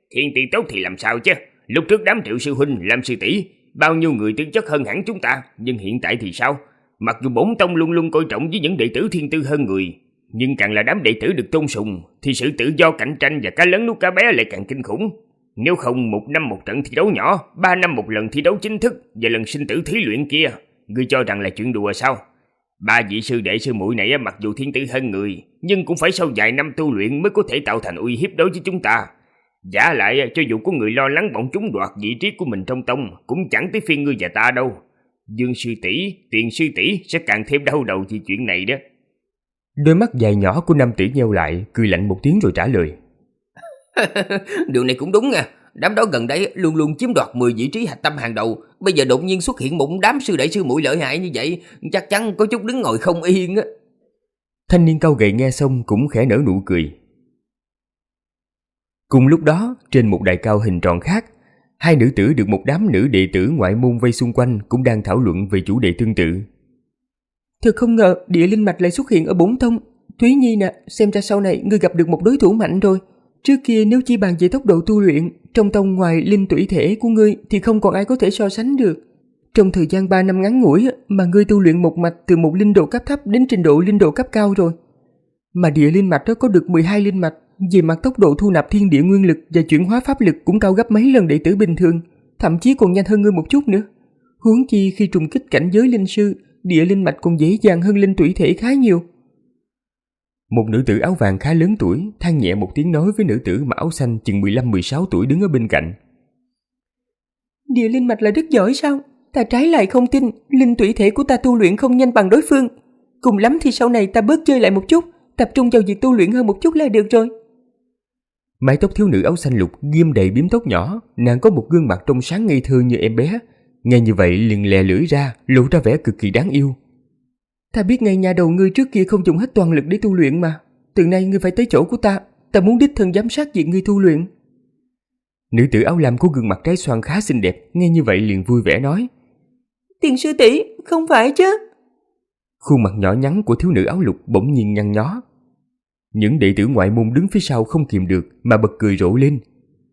Thiên tiên tốt thì làm sao chứ? Lúc trước đám Triệu sư huynh, Lam sư tỷ, bao nhiêu người tư chất hơn hẳn chúng ta, nhưng hiện tại thì sao? Mặc dù bổn tông luôn luôn coi trọng với những đệ tử thiên tư hơn người, nhưng càng là đám đệ tử được tôn sùng thì sự tự do cạnh tranh và cá lớn nuốt cá bé lại càng kinh khủng. Nếu không 1 năm một trận thi đấu nhỏ, 3 năm một lần thi đấu chính thức và lần sinh tử thí luyện kia, ngươi cho rằng là chuyện đùa sao? 3 vị sư đệ sư muội này mặc dù thiên tư hơn người, nhưng cũng phải sau vài năm tu luyện mới có thể tạo thành uy hiếp đối với chúng ta. Giả lại cho dù có người lo lắng bọn chúng đoạt vị trí của mình trong tông, cũng chẳng tới phiên ngươi và ta đâu. Dương sư tỷ, Tuyền sư tỷ sẽ càng thêm đau đầu vì chuyện này đó. Đôi mắt dài nhỏ của nam tử nheo lại, cười lạnh một tiếng rồi trả lời. Điều này cũng đúng nha. Đám đó gần đây luôn luôn chiếm đoạt 10 vị trí hạch tâm hàng đầu. Bây giờ đột nhiên xuất hiện một đám sư đệ sư muội lợi hại như vậy, chắc chắn có chút đứng ngồi không yên á. Thanh niên cao gầy nghe xong cũng khẽ nở nụ cười. Cùng lúc đó, trên một đài cao hình tròn khác, 2 nữ tử được một đám nữ đệ tử ngoại môn vây xung quanh cũng đang thảo luận về chủ đề tương tự. Thật không ngờ địa linh mạch lại xuất hiện ở bổn tông. Thúy Nhi nè, xem ra sau này ngươi gặp được một đối thủ mạnh rồi. Trước kia nếu chỉ bàn về tốc độ tu luyện, trong tông ngoài linh tủy thể của ngươi thì không còn ai có thể so sánh được. Trong thời gian 3 năm ngắn ngủi mà ngươi tu luyện một mạch từ một linh độ cấp thấp đến trình độ linh độ cấp cao rồi. Mà địa linh mạch đó có được 12 linh mạch, về mặt tốc độ thu nạp thiên địa nguyên lực và chuyển hóa pháp lực cũng cao gấp mấy lần đệ tử bình thường, thậm chí còn nhanh hơn ngươi một chút nữa. Huống chi khi trùng kích cảnh giới linh sư, địa linh mạch còn dễ dàng hơn linh tủy thể khá nhiều. Một nữ tử áo vàng khá lớn tuổi than nhẹ một tiếng nói với nữ tử mặc áo xanh chừng 15-16 tuổi đứng ở bên cạnh. Địa linh mạch là rất giỏi sao? Ta trái lại không tin, linh tủy thể của ta tu luyện không nhanh bằng đối phương. Cùng lắm thì sau này ta bớt chơi lại một chút, tập trung vào việc tu luyện hơn một chút là được rồi. Mái tóc thiếu nữ áo xanh lục ghim đầy bím tóc nhỏ, nàng có một gương mặt trong sáng ngây thơ như em bé. Nghe như vậy liền lè lưỡi ra, lộ ra vẻ cực kỳ đáng yêu. Ta biết ngay nhà đầu ngươi trước kia không dùng hết toàn lực để tu luyện mà. Từ nay ngươi phải tới chỗ của ta muốn đích thân giám sát việc ngươi tu luyện. Nữ tử áo lam có gương mặt trái xoan khá xinh đẹp, nghe như vậy liền vui vẻ nói. Tiền sư tỷ, không phải chứ? Khuôn mặt nhỏ nhắn của thiếu nữ áo lục bỗng nhiên nhăn nhó. Những đệ tử ngoại môn đứng phía sau không kìm được mà bật cười rộ lên.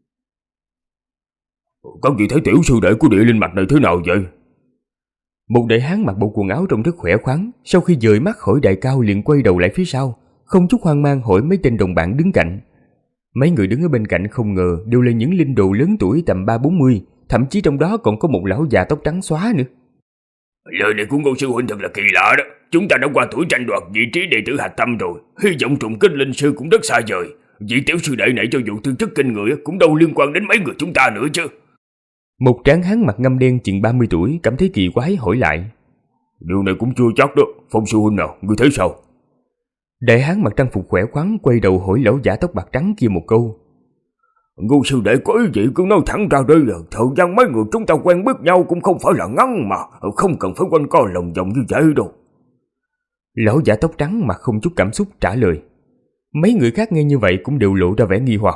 Các vị thấy tiểu sư đệ của địa linh mạch này thế nào vậy? Một đại hán mặc bộ quần áo trông rất khỏe khoắn, sau khi dời mắt khỏi đài cao liền quay đầu lại phía sau, không chút hoang mang hỏi mấy tên đồng bạn đứng cạnh. Mấy người đứng ở bên cạnh không ngờ đều là những linh đồ lớn tuổi tầm 30-40, thậm chí trong đó còn có một lão già tóc trắng xóa nữa. Lời này của Ngô sư huynh thật là kỳ lạ đó. Chúng ta đã qua tuổi tranh đoạt vị trí đệ tử hạch tâm rồi, hy vọng trùng kích linh sư cũng rất xa vời. Vị tiểu sư đệ này cho dù tư chất kinh người cũng đâu liên quan đến mấy người chúng ta nữa chứ. Một tráng hán mặt ngăm đen chừng 30 tuổi cảm thấy kỳ quái hỏi lại. Điều này cũng chưa chắc đó, Phong sư huynh nào, ngươi thấy sao? Đại hán mặc trang phục khỏe khoắn quay đầu hỏi lão giả tóc bạc trắng kia một câu. Ngô sư đệ có ý gì cứ nói thẳng ra đây, thời gian mấy người chúng ta quen biết nhau cũng không phải là ngắn mà, không cần phải quanh co lòng vòng như vậy đâu. Lão giả tóc trắng mặt không chút cảm xúc trả lời. Mấy người khác nghe như vậy cũng đều lộ ra vẻ nghi hoặc.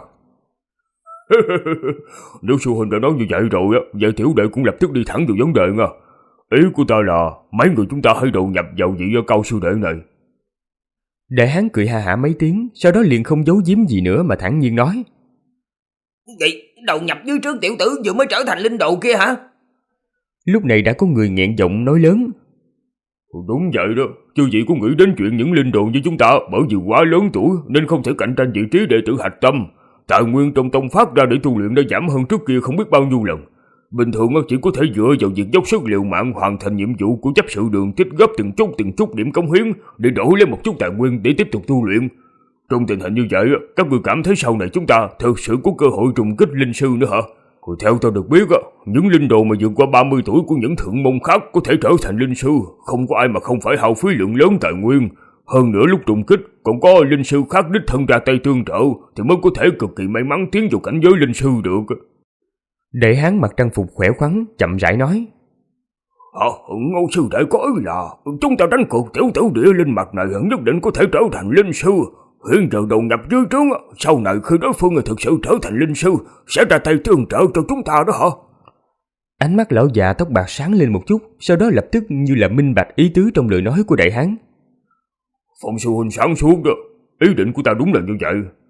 Nếu sư huynh đã nói như vậy rồi, vậy tiểu đệ cũng lập tức đi thẳng vào vấn đề nha. Ý của ta là mấy người chúng ta hãy đầu nhập vào vị cao sư đệ này. Đại hán cười ha hả mấy tiếng, sau đó liền không giấu giếm gì nữa mà thản nhiên nói. Vậy đầu nhập dưới trướng tiểu tử vừa mới trở thành linh đồ kia hả? Lúc này đã có người nghẹn giọng nói lớn. Đúng vậy đó, chư vị có nghĩ đến chuyện những linh đồ như chúng ta bởi vì quá lớn tuổi nên không thể cạnh tranh vị trí đệ tử hạch tâm. Tài nguyên trong tông phát ra để tu luyện đã giảm hơn trước kia không biết bao nhiêu lần. Bình thường chỉ có thể dựa vào việc dốc sức liều mạng hoàn thành nhiệm vụ của chấp sự đường, tích góp từng chút điểm cống hiến để đổi lấy một chút tài nguyên để tiếp tục tu luyện. Trong tình hình như vậy, các người cảm thấy sau này chúng ta thực sự có cơ hội trùng kích linh sư nữa hả? Theo tôi được biết, những linh đồ mà vượt qua 30 tuổi của những thượng môn khác có thể trở thành linh sư, không có ai mà không phải hao phí lượng lớn tài nguyên. Hơn nữa lúc trùng kích còn có linh sư khác đích thân ra tay tương trợ thì mới có thể cực kỳ may mắn tiến vào cảnh giới linh sư được. Đại hán mặc trang phục khỏe khoắn chậm rãi nói. Ngô sư đệ có ý là chúng ta đánh cược tiểu tử địa linh mạch này nhất định có thể trở thành linh sư. Hiện giờ đầu nhập dưới trướng, sau này khi đối phương thực sự trở thành linh sư sẽ ra tay tương trợ cho chúng ta đó hả? Ánh mắt lão già tóc bạc sáng lên một chút, sau đó lập tức như là minh bạch ý tứ trong lời nói của đại hán. Phong sư huynh sáng suốt đó, ý định của ta đúng là như vậy.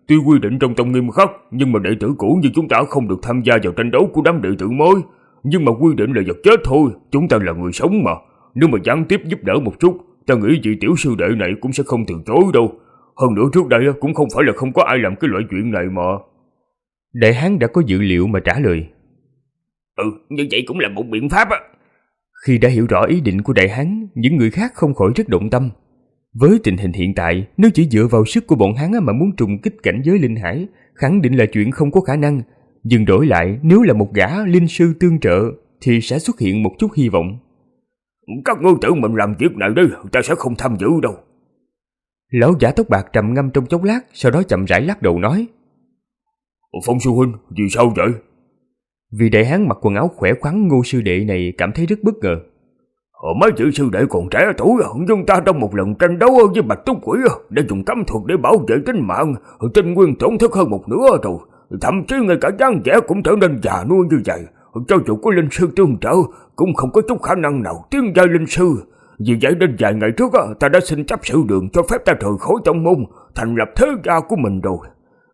Tuy quy định trong tông nghiêm khắc, nhưng mà đệ tử cũ như chúng ta không được tham gia vào tranh đấu của đám đệ tử mới. Nhưng mà quy định là vật chết thôi, chúng ta là người sống mà. Nếu mà gián tiếp giúp đỡ một chút, ta nghĩ vị tiểu sư đệ này cũng sẽ không từ chối đâu. Hơn nữa trước đây cũng không phải là không có ai làm cái loại chuyện này mà. Đại hán đã có dự liệu mà trả lời. Như vậy cũng là một biện pháp á. Khi đã hiểu rõ ý định của đại hán, những người khác không khỏi rất động tâm. Với tình hình hiện tại, nếu chỉ dựa vào sức của bọn hắn mà muốn trùng kích cảnh giới linh hải, khẳng định là chuyện không có khả năng. Nhưng đổi lại, nếu là một gã linh sư tương trợ, thì sẽ xuất hiện một chút hy vọng. Các ngươi tự mình làm việc này đi, ta sẽ không tham dự đâu. Lão giả tóc bạc trầm ngâm trong chốc lát, sau đó chậm rãi lắc đầu nói. Phong sư huynh, vì sao vậy? Vì đại hán mặc quần áo khỏe khoắn Ngô sư đệ này cảm thấy rất bất ngờ. Mấy chữ sư đệ còn trẻ tuổi, nhưng ta trong một lần tranh đấu với Bạch Túc Quỷ đã dùng cấm thuật để bảo vệ tính mạng, tinh nguyên tổn thất hơn một nửa rồi. Thậm chí ngay cả dáng vẻ cũng trở nên già nua như vậy. Cho dù có linh sư tương trợ, cũng không có chút khả năng nào tiến giai linh sư. Vì vậy đến vài ngày trước ta đã xin chấp sự đường cho phép ta rời khỏi tông môn, thành lập thế gia của mình rồi.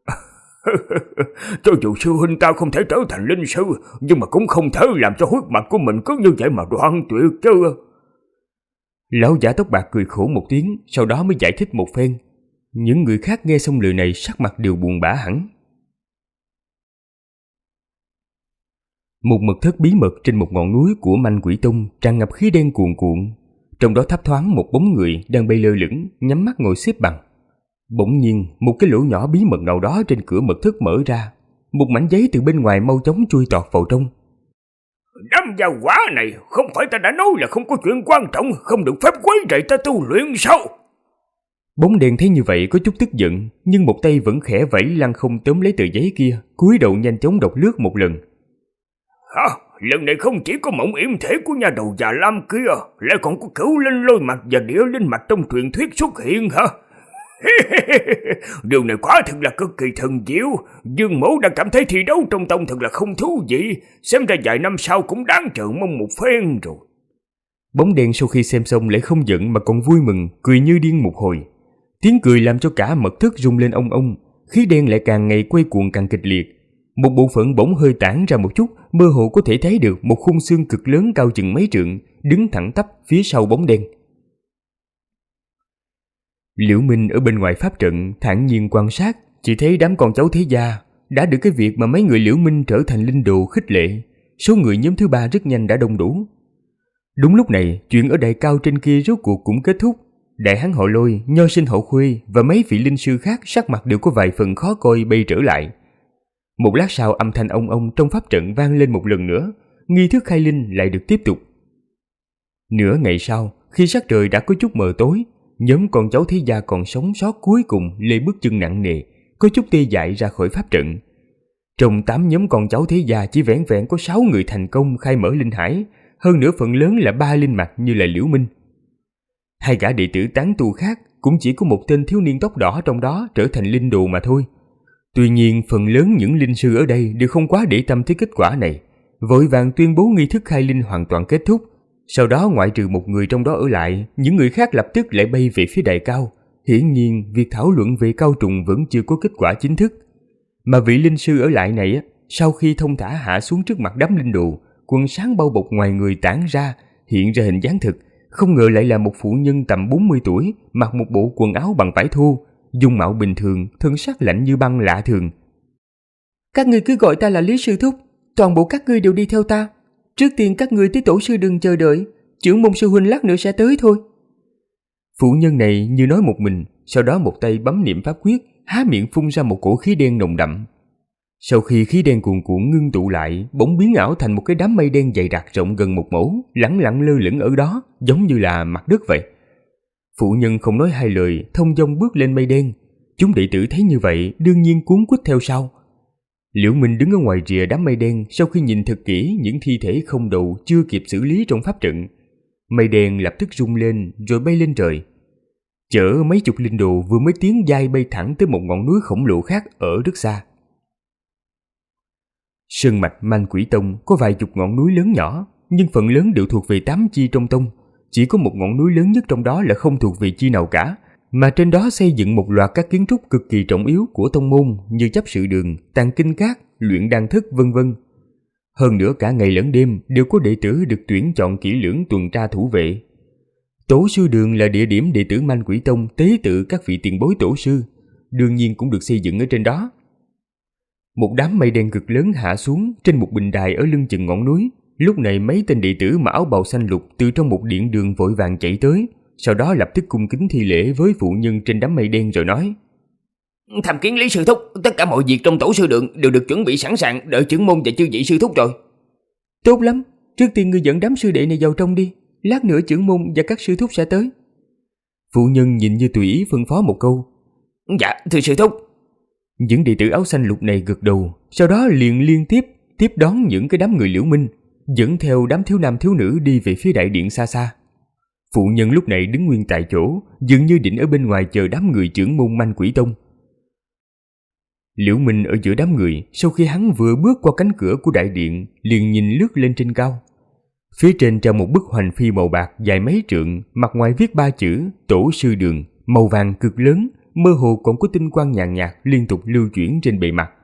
Cho dù sư huynh ta không thể trở thành linh sư, nhưng mà cũng không thể làm cho huyết mạch của mình cứ như vậy mà đoạn tuyệt chứ. Lão giả tóc bạc cười khổ một tiếng, sau đó mới giải thích một phen. Những người khác nghe xong lời này sắc mặt đều buồn bã hẳn. Một mật thất bí mật trên một ngọn núi của Manh Quỷ Tông tràn ngập khí đen cuồn cuộn. Trong đó thấp thoáng một bóng người đang bay lơ lửng, nhắm mắt ngồi xếp bằng. Bỗng nhiên, một cái lỗ nhỏ bí mật nào đó trên cửa mật thất mở ra. Một mảnh giấy từ bên ngoài mau chóng chui tọt vào trong. Đám gia hỏa này, không phải ta đã nói là không có chuyện quan trọng, không được phép quấy rầy ta tu luyện sao? Bóng đèn thấy như vậy có chút tức giận, nhưng một tay vẫn khẽ vẫy lăng không tóm lấy tờ giấy kia, cúi đầu nhanh chóng đọc lướt một lần. Hả? Lần này không chỉ có mộng yểm thể của nhà đầu già lam kia, lại còn có cửu linh lôi mạch và địa linh mạch trong truyền thuyết xuất hiện hả? Điều này quả thực là cực kỳ thần diệu. Dương mẫu đã cảm thấy thi đấu trong tông thật là không thú vị. Xem ra vài năm sau cũng đáng chờ mong một phen rồi. Bóng đèn sau khi xem xong lại không giận mà còn vui mừng, cười như điên một hồi. Tiếng cười làm cho cả mật thất rung lên ong ong, khí đen lại càng ngày quay cuồng càng kịch liệt. Một bộ phận bỗng hơi tản ra một chút, mơ hồ có thể thấy được một khung xương cực lớn cao chừng mấy trượng, đứng thẳng tắp phía sau bóng đen. Liễu Minh ở bên ngoài pháp trận thản nhiên quan sát, chỉ thấy đám con cháu thế gia đã được cái việc mà mấy người Liễu Minh trở thành linh đồ khích lệ. Số người nhóm thứ ba rất nhanh đã đông đủ. Đúng lúc này, chuyện ở đại cao trên kia rốt cuộc cũng kết thúc. Đại hán họ Lôi, Nho sinh họ Khuê và mấy vị linh sư khác sắc mặt đều có vài phần khó coi bay trở lại. Một lát sau, âm thanh ong ong trong pháp trận vang lên một lần nữa, nghi thức khai linh lại được tiếp tục. Nửa ngày sau, khi sắc trời đã có chút mờ tối, nhóm con cháu thế gia còn sống sót cuối cùng lê bước chân nặng nề, có chút tê dại ra khỏi pháp trận. Trong 8 nhóm con cháu thế gia chỉ vẻn vẹn có 6 người thành công khai mở linh hải, hơn nữa phần lớn là 3 linh mạch như là Liễu Minh. 2 gã đệ tử tán tu khác cũng chỉ có một tên thiếu niên tóc đỏ trong đó trở thành linh đồ mà thôi. Tuy nhiên, phần lớn những linh sư ở đây đều không quá để tâm tới kết quả này, vội vàng tuyên bố nghi thức khai linh hoàn toàn kết thúc. Sau đó ngoại trừ một người trong đó ở lại, những người khác lập tức lại bay về phía đại cao. Hiển nhiên, việc thảo luận về cao trùng vẫn chưa có kết quả chính thức. Mà vị linh sư ở lại này, sau khi thông thả hạ xuống trước mặt đám linh đồ, quần sáng bao bọc ngoài người tản ra, hiện ra hình dáng thực, không ngờ lại là một phụ nhân tầm 40 tuổi, mặc một bộ quần áo bằng vải thô, dung mạo bình thường, thân sắc lạnh như băng lạ thường. Các ngươi cứ gọi ta là Lý sư thúc, toàn bộ các ngươi đều đi theo ta. Trước tiên các ngươi tới tổ sư đừng chờ đợi, trưởng môn sư huynh lát nữa sẽ tới thôi. Phụ nhân này như nói một mình, sau đó một tay bấm niệm pháp quyết, há miệng phun ra một cổ khí đen nồng đậm. Sau khi khí đen cuồn cuộn ngưng tụ lại, bỗng biến ảo thành một cái đám mây đen dày đặc rộng gần 1 mẫu, lẳng lặng lơ lửng ở đó, giống như là mặt đất vậy. Phụ nhân không nói hai lời, thông dong bước lên mây đen. Chúng đệ tử thấy như vậy, đương nhiên cuống quýt theo sau. Liễu Minh đứng ở ngoài rìa đám mây đen, sau khi nhìn thật kỹ những thi thể không đầu chưa kịp xử lý trong pháp trận. Mây đen lập tức rung lên rồi bay lên trời. Chở mấy chục linh đồ vừa mới tiến giai bay thẳng tới một ngọn núi khổng lồ khác ở rất xa. Sơn mạch Manh Quỷ Tông có vài chục ngọn núi lớn nhỏ, nhưng phần lớn đều thuộc về 8 chi trong tông. Chỉ có một ngọn núi lớn nhất trong đó là không thuộc về chi nào cả, mà trên đó xây dựng một loạt các kiến trúc cực kỳ trọng yếu của tông môn như chấp sự đường, tàng kinh các, luyện đan thất vân vân. Hơn nữa cả ngày lẫn đêm đều có đệ tử được tuyển chọn kỹ lưỡng tuần tra thủ vệ. Tổ sư đường là địa điểm đệ tử Manh Quỷ Tông tế tự các vị tiền bối tổ sư, đương nhiên cũng được xây dựng ở trên đó. Một đám mây đen cực lớn hạ xuống trên một bình đài ở lưng chừng ngọn núi. Lúc này mấy tên đệ tử mặc áo bào xanh lục từ trong một điện đường vội vàng chạy tới, sau đó lập tức cung kính thi lễ với phụ nhân trên đám mây đen rồi nói: Tham kiến Lý sư thúc, tất cả mọi việc trong tổ sư đường đều được chuẩn bị sẵn sàng, đợi trưởng môn và chư vị sư thúc rồi. Tốt lắm, trước tiên ngươi dẫn đám sư đệ này vào trong đi, lát nữa trưởng môn và các sư thúc sẽ tới. Phụ nhân nhìn như tùy ý phân phó một câu. Dạ, thưa sư thúc. Những đệ tử áo xanh lục này gật đầu, sau đó liền liên tiếp đón những cái đám người Liễu Minh, dẫn theo đám thiếu nam thiếu nữ đi về phía đại điện xa xa. Phụ nhân lúc này đứng nguyên tại chỗ, dường như định ở bên ngoài chờ đám người trưởng môn Manh Quỷ Tông. Liễu Minh ở giữa đám người, sau khi hắn vừa bước qua cánh cửa của đại điện, liền nhìn lướt lên trên cao. Phía trên treo một bức hoành phi màu bạc dài mấy trượng, mặt ngoài viết 3 chữ Tổ sư đường, màu vàng cực lớn, mơ hồ còn có tinh quang nhàn nhạt liên tục lưu chuyển trên bề mặt.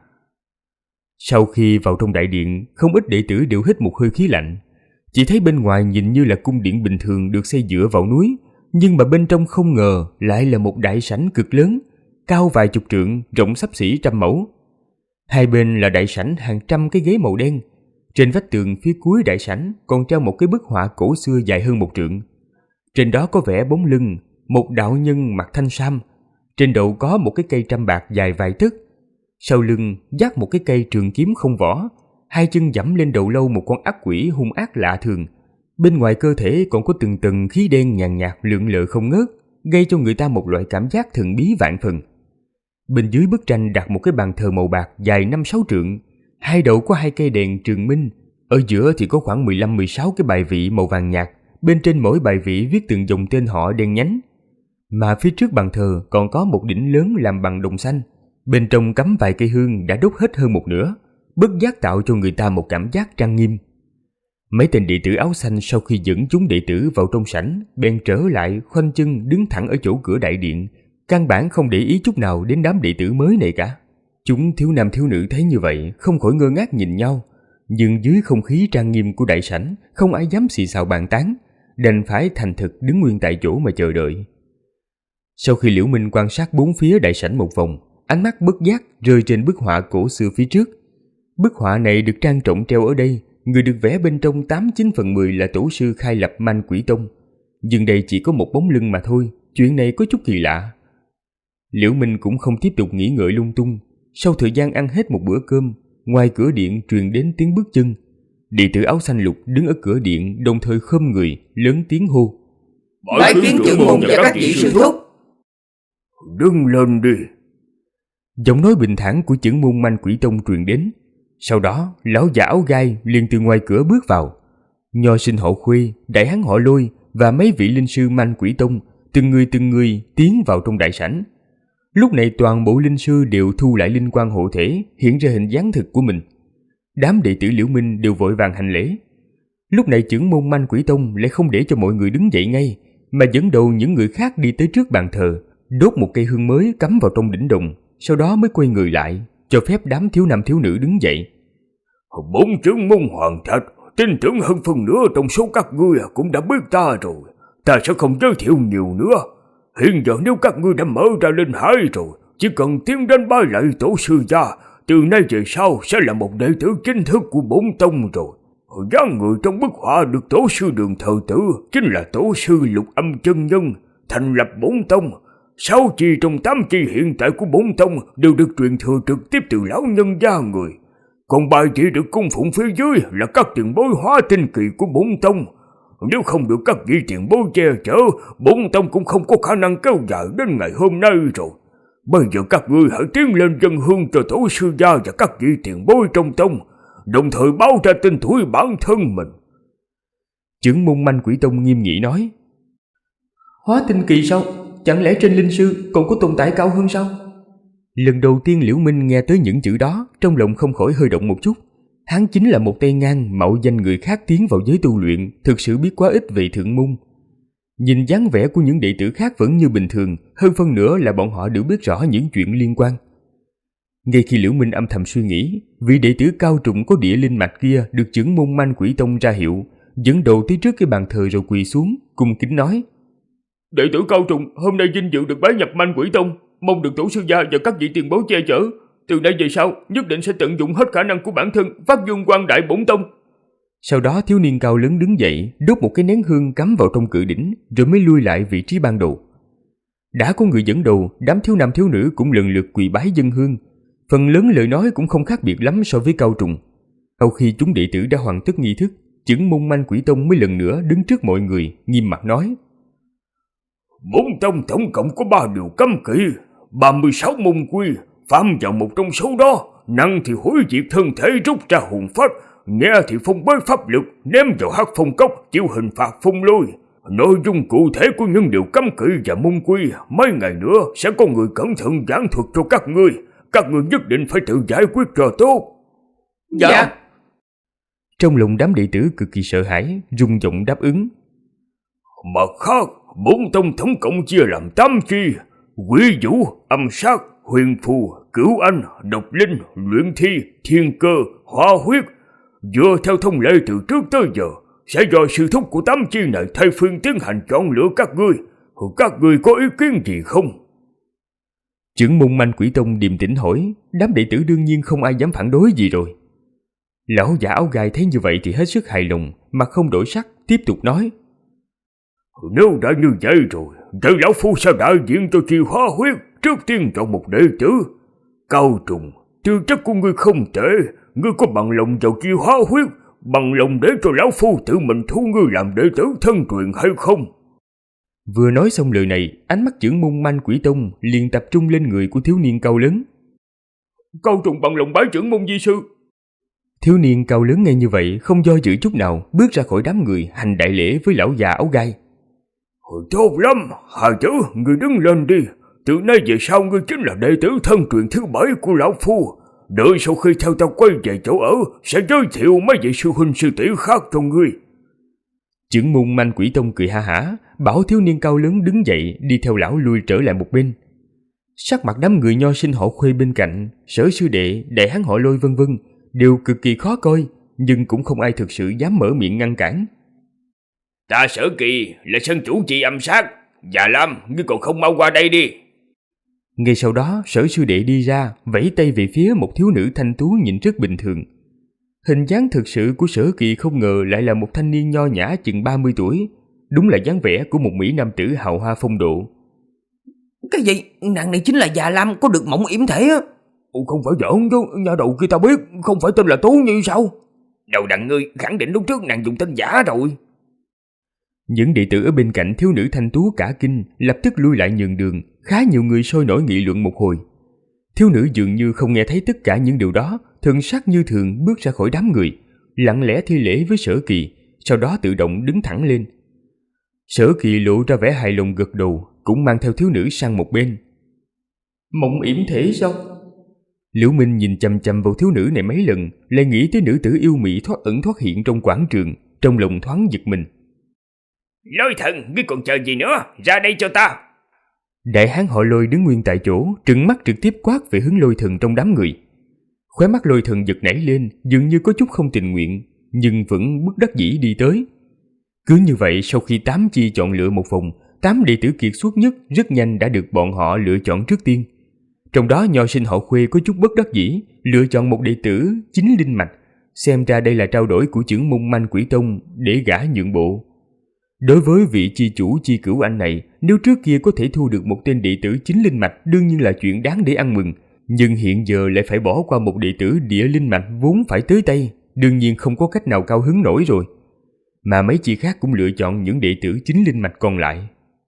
Sau khi vào trong đại điện, không ít đệ tử đều hít một hơi khí lạnh. Chỉ thấy bên ngoài nhìn như là cung điện bình thường được xây dựa vào núi, nhưng mà bên trong không ngờ lại là một đại sảnh cực lớn, cao vài chục trượng, rộng xấp xỉ 100 mẫu. Hai bên là đại sảnh hàng trăm cái ghế màu đen. Trên vách tường phía cuối đại sảnh còn treo một cái bức họa cổ xưa dài hơn 1 trượng. Trên đó có vẽ bóng lưng một đạo nhân mặc thanh sam, trên đầu có một cái cây trăm bạc dài vài tấc, sau lưng vác một cái cây trường kiếm không vỏ, hai chân giẫm lên đầu lâu một con ác quỷ hung ác lạ thường. Bên ngoài cơ thể còn có từng tầng khí đen nhàn nhạt lượn lờ không ngớt, gây cho người ta một loại cảm giác thần bí vạn phần. Bên dưới bức tranh đặt một cái bàn thờ màu bạc dài 5-6 trượng, hai đầu có 2 cây đèn trường minh, ở giữa thì có khoảng 15-16 cái bài vị màu vàng nhạt, bên trên mỗi bài vị viết từng dòng tên họ đen nhánh. Mà phía trước bàn thờ còn có một đỉnh lớn làm bằng đồng xanh, bên trong cắm vài cây hương đã đốt hết hơn một nửa, bất giác tạo cho người ta một cảm giác trang nghiêm. Mấy tên đệ tử áo xanh sau khi dẫn chúng đệ tử vào trong sảnh, bèn trở lại khoanh chân đứng thẳng ở chỗ cửa đại điện, căn bản không để ý chút nào đến đám đệ tử mới này cả. Chúng thiếu nam thiếu nữ thấy như vậy không khỏi ngơ ngác nhìn nhau, nhưng dưới không khí trang nghiêm của đại sảnh không ai dám xì xào bàn tán, đành phải thành thực đứng nguyên tại chỗ mà chờ đợi. Sau khi Liễu Minh quan sát bốn phía đại sảnh một vòng, ánh mắt bất giác rơi trên bức họa cổ xưa phía trước. Bức họa này được trang trọng treo ở đây, người được vẽ bên trong 8/9/10 là tổ sư khai lập Manh Quỷ Tông, nhưng đây chỉ có một bóng lưng mà thôi, chuyện này có chút kỳ lạ. Liễu Minh cũng không tiếp tục nghĩ ngợi lung tung. Sau thời gian ăn hết một bữa cơm, ngoài cửa điện truyền đến tiếng bước chân. Đệ tử áo xanh lục đứng ở cửa điện đồng thời khom người, lớn tiếng hô: Bái kiến trưởng môn và các vị sư thúc. Đứng lên đi. Giọng nói bình thản của trưởng môn Manh Quỷ Tông truyền đến. Sau đó, lão già áo gai liền từ ngoài cửa bước vào. Nho sinh họ Khuê, đại hán họ Lôi và mấy vị linh sư Manh Quỷ Tông từng người tiến vào trong đại sảnh. Lúc này toàn bộ linh sư đều thu lại linh quang hộ thể, hiện ra hình dáng thực của mình. Đám đệ tử Liễu Minh đều vội vàng hành lễ. Lúc này trưởng môn Manh Quỷ Tông lại không để cho mọi người đứng dậy ngay, mà dẫn đầu những người khác đi tới trước bàn thờ, đốt một cây hương mới cắm vào trong đỉnh đồng, sau đó mới quay người lại, cho phép đám thiếu nam thiếu nữ đứng dậy. 4 trưởng môn Hoàng Thạch, tin tưởng hơn phần nửa trong số các ngươi cũng đã biết ta rồi. Ta sẽ không giới thiệu nhiều nữa. Hiện giờ nếu các ngươi đã mở ra linh hải rồi, chỉ cần tiến đến bái lạy tổ sư gia, từ nay về sau sẽ là một đệ tử chính thức của bổn tông rồi. Dáng người trong bức họa được tổ sư đường thờ tự chính là tổ sư Lục Âm chân nhân, thành lập bổn tông. 6 chi trong 8 chi hiện tại của bổn tông đều được truyền thừa trực tiếp từ lão nhân gia người. Còn bài chỉ được cung phụng phía dưới là các tiền bối hóa tinh kỳ của bổn tông. Nếu không được các vị tiền bối che chở, bổn tông cũng không có khả năng kéo dài đến ngày hôm nay rồi. Bây giờ các ngươi hãy tiến lên dâng hương cho tổ sư gia và các vị tiền bối trong tông, đồng thời báo ra tên tuổi bản thân mình. Trưởng môn Manh Quỷ Tông nghiêm nghị nói: Hóa tinh kỳ sao? Chẳng lẽ trên linh sư còn có tồn tại cao hơn sao? Lần đầu tiên Liễu Minh nghe tới những chữ đó, trong lòng không khỏi hơi động một chút. Hắn chính là một tay ngang mạo danh người khác tiến vào giới tu luyện, thực sự biết quá ít về thượng môn. Nhìn dáng vẻ của những đệ tử khác vẫn như bình thường, hơn phân nửa là bọn họ đều biết rõ những chuyện liên quan. Ngay khi Liễu Minh âm thầm suy nghĩ, vị đệ tử cao trùng có địa linh mạch kia được trưởng môn Manh Quỷ Tông ra hiệu, dẫn đầu tới trước cái bàn thờ rồi quỳ xuống, cung kính nói: Đệ tử cao trùng hôm nay vinh dự được bái nhập Manh Quỷ Tông, mong được tổ sư gia và các vị tiền bối che chở. Từ nay về sau, nhất định sẽ tận dụng hết khả năng của bản thân, phát dương quang đại bổn tông. Sau đó thiếu niên cao lớn đứng dậy, đốt một cái nén hương cắm vào trong cự đỉnh, rồi mới lui lại vị trí ban đầu. Đã có người dẫn đầu, đám thiếu nam thiếu nữ cũng lần lượt quỳ bái dâng hương. Phần lớn lời nói cũng không khác biệt lắm so với cao trùng. Sau khi chúng đệ tử đã hoàn tất nghi thức, trưởng môn Manh Quỷ Tông mới lần nữa đứng trước mọi người, nghiêm mặt nói: Bổn tông tổng cộng có 3 điều cấm kỵ, 36 môn quy, phạm vào một trong số đó, nặng thì hủy diệt thân thể, rút ra hồn phách, nghe thì phong bới pháp lực, ném vào hắc phong cốc, chịu hình phạt phong lôi. Nội dung cụ thể của những điều cấm kỵ và môn quy, mấy ngày nữa sẽ có người cẩn thận giảng thuật cho các ngươi nhất định phải tự giải quyết cho tốt. Dạ. Trong lòng đám đệ tử cực kỳ sợ hãi, rung giọng đáp ứng. Mặt khác, bổn tông tổng cộng chia làm 8 chi: quỷ vũ, âm sát, huyền phù, cửu anh, độc linh, luyện thi, thiên cơ, hóa huyết. Dựa theo thông lệ từ trước tới giờ, sẽ do sư thúc của 8 chi này thay phiên tiến hành chọn lựa các ngươi có ý kiến gì không? Trưởng môn Manh Quỷ Tông điềm tĩnh hỏi, đám đệ tử đương nhiên không ai dám phản đối gì rồi. Lão già áo gai thấy như vậy thì hết sức hài lòng, mặt không đổi sắc, tiếp tục nói: Nếu đã như vậy rồi, vậy lão phu sẽ đại diện cho chi hóa huyết, trước tiên chọn một đệ tử. Cao trùng, tư chất của ngươi không tệ, ngươi có bằng lòng vào chi hóa huyết, bằng lòng để cho lão phu tự mình thu ngươi làm đệ tử thân truyền hay không? Vừa nói xong lời này, ánh mắt trưởng môn Manh Quỷ Tông liền tập trung lên người của thiếu niên cao lớn. Cao trùng bằng lòng bái trưởng môn di sư. Thiếu niên cao lớn nghe như vậy, không do dự chút nào, bước ra khỏi đám người hành đại lễ với lão già áo gai. Tốt lắm, Hà tử, ngươi đứng lên đi. Từ nay về sau ngươi chính là đệ tử thân truyền thứ 7 của lão phu. Đợi sau khi theo ta quay về chỗ ở, sẽ giới thiệu mấy vị sư huynh sư tỷ khác cho ngươi. Trưởng môn Manh Quỷ Tông cười ha hả, bảo thiếu niên cao lớn đứng dậy đi theo lão lui trở lại một bên. Sắc mặt đám người nho sinh họ Khuê bên cạnh, Sở sư đệ, đại hán họ Lôi vân vân đều cực kỳ khó coi, nhưng cũng không ai thực sự dám mở miệng ngăn cản. Ta Sở Kỳ là sân chủ trì âm sát, Già Lam, ngươi còn không mau qua đây đi. Ngay sau đó, Sở sư đệ đi ra, vẫy tay về phía một thiếu nữ thanh tú nhìn rất bình thường. Hình dáng thực sự của Sở Kỳ không ngờ lại là một thanh niên nho nhã chừng 30 tuổi, đúng là dáng vẻ của một mỹ nam tử hào hoa phong độ. Cái gì? Nàng này chính là Già Lam có được mộng yểm thể á? Không phải giỡn chứ, nhà đầu kia ta biết, không phải tên là Tố Nhi sao? Đầu đặng ngươi, khẳng định lúc trước nàng dùng tên giả rồi. Những đệ tử ở bên cạnh thiếu nữ thanh tú cả kinh, lập tức lui lại nhường đường, khá nhiều người sôi nổi nghị luận một hồi. Thiếu nữ dường như không nghe thấy tất cả những điều đó, thần sắc như thường bước ra khỏi đám người, lặng lẽ thi lễ với Sở Kỳ, sau đó tự động đứng thẳng lên. Sở Kỳ lộ ra vẻ hài lòng gật đầu, cũng mang theo thiếu nữ sang một bên. Mộng yểm thể sao? Liễu Minh nhìn chằm chằm vào thiếu nữ này mấy lần, lại nghĩ tới nữ tử yêu mị thoát ẩn thoát hiện trong quảng trường, trong lòng thoáng giật mình. Lôi thần, ngươi còn chờ gì nữa, ra đây cho ta. Đại hán họ Lôi đứng nguyên tại chỗ, trừng mắt trực tiếp quát về hướng Lôi thần trong đám người. Khóe mắt Lôi thần giật nảy lên, dường như có chút không tình nguyện, nhưng vẫn bất đắc dĩ đi tới. Cứ như vậy, sau khi 8 chi chọn lựa một vòng, 8 đệ tử kiệt xuất nhất rất nhanh đã được bọn họ lựa chọn trước tiên. Trong đó nho sinh họ Khuê có chút bất đắc dĩ, lựa chọn một đệ tử 9 linh mạch, xem ra đây là trao đổi của trưởng môn Manh Quỷ Tông để gã nhượng bộ. Đối với vị chi chủ Chi Cửu Anh này, nếu trước kia có thể thu được một tên đệ tử 9 linh mạch đương nhiên là chuyện đáng để ăn mừng, nhưng hiện giờ lại phải bỏ qua một đệ tử địa linh mạch vốn phải tới tay, đương nhiên không có cách nào cao hứng nổi rồi. Mà mấy chi khác cũng lựa chọn những đệ tử 9 linh mạch còn lại.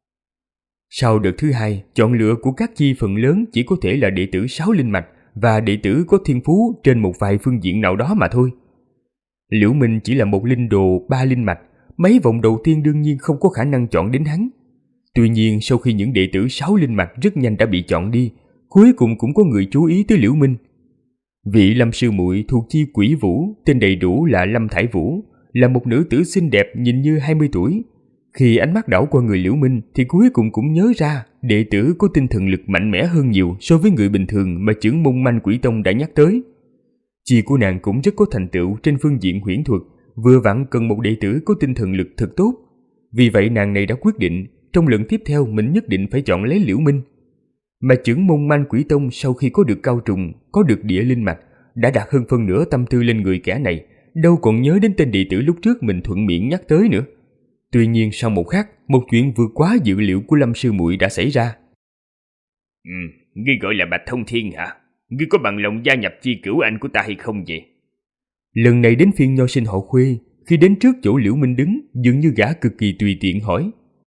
Sau đợt thứ hai, chọn lựa của các chi phần lớn chỉ có thể là đệ tử 6 linh mạch và đệ tử có thiên phú trên một vài phương diện nào đó mà thôi. Liễu Minh chỉ là một linh đồ 3 linh mạch, mấy vòng đầu tiên đương nhiên không có khả năng chọn đến hắn. Tuy nhiên sau khi những đệ tử 6 linh mạch rất nhanh đã bị chọn đi, cuối cùng cũng có người chú ý tới Liễu Minh. Vị Lâm sư muội thuộc chi Quỷ Vũ, tên đầy đủ là Lâm Thải Vũ, là một nữ tử xinh đẹp nhìn như 20 tuổi. Khi ánh mắt đảo qua người Liễu Minh thì cuối cùng cũng nhớ ra đệ tử có tinh thần lực mạnh mẽ hơn nhiều so với người bình thường mà trưởng môn Manh Quỷ Tông đã nhắc tới. Chi của nàng cũng rất có thành tựu trên phương diện huyễn thuật, vừa vặn cần một đệ tử có tinh thần lực thật tốt. Vì vậy nàng này đã quyết định trong lần tiếp theo mình nhất định phải chọn lấy Liễu Minh. Mà trưởng môn Manh Quỷ Tông sau khi có được Cao Trùng, có được địa linh mạch, đã đặt hơn phân nửa tâm tư lên người kẻ này, đâu còn nhớ đến tên đệ tử lúc trước mình thuận miệng nhắc tới nữa. Tuy nhiên sau một khắc, một chuyện vượt quá dự liệu của Lâm sư muội đã xảy ra. Ngươi gọi là Bạch Thông Thiên hả? Ngươi có bằng lòng gia nhập chi cửu anh của ta hay không vậy? Lần này đến phiên nho sinh họ Khuê, khi đến trước chỗ Liễu Minh đứng, dường như gã cực kỳ tùy tiện hỏi.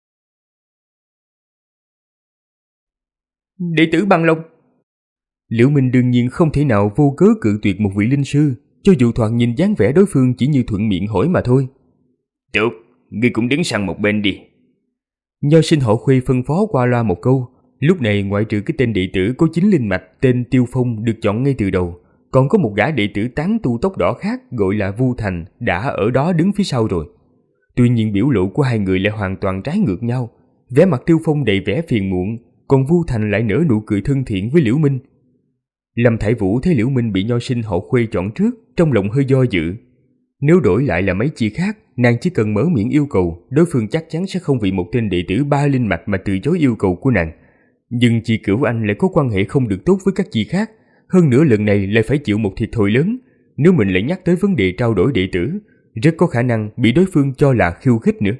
Đệ tử bằng lòng. Liễu Minh đương nhiên không thể nào vô cớ cự tuyệt một vị linh sư, cho dù thoạt nhìn dáng vẻ đối phương chỉ như thuận miệng hỏi mà thôi. Được, ngươi cũng đứng sang một bên đi. Nho sinh họ Khuê phân phó qua loa một câu. Lúc này ngoại trừ cái tên đệ tử có 9 linh mạch tên Tiêu Phong được chọn ngay từ đầu, còn có một gã đệ tử tán tu tóc đỏ khác gọi là Vu Thành đã ở đó đứng phía sau rồi. Tuy nhiên biểu lộ của hai người lại hoàn toàn trái ngược nhau. Vẻ mặt Tiêu Phong đầy vẻ phiền muộn, còn Vu Thành lại nở nụ cười thân thiện với Liễu Minh. Lâm Thải Vũ thấy Liễu Minh bị nho sinh họ Khuê chọn trước, trong lòng hơi do dự. Nếu đổi lại là mấy chi khác, nàng chỉ cần mở miệng yêu cầu, đối phương chắc chắn sẽ không vì một tên đệ tử 3 linh mạch mà từ chối yêu cầu của nàng. Nhưng chi Cửu Anh lại có quan hệ không được tốt với các chi khác, hơn nữa lần này lại phải chịu một thiệt thòi lớn. Nếu mình lại nhắc tới vấn đề trao đổi đệ tử, rất có khả năng bị đối phương cho là khiêu khích nữa.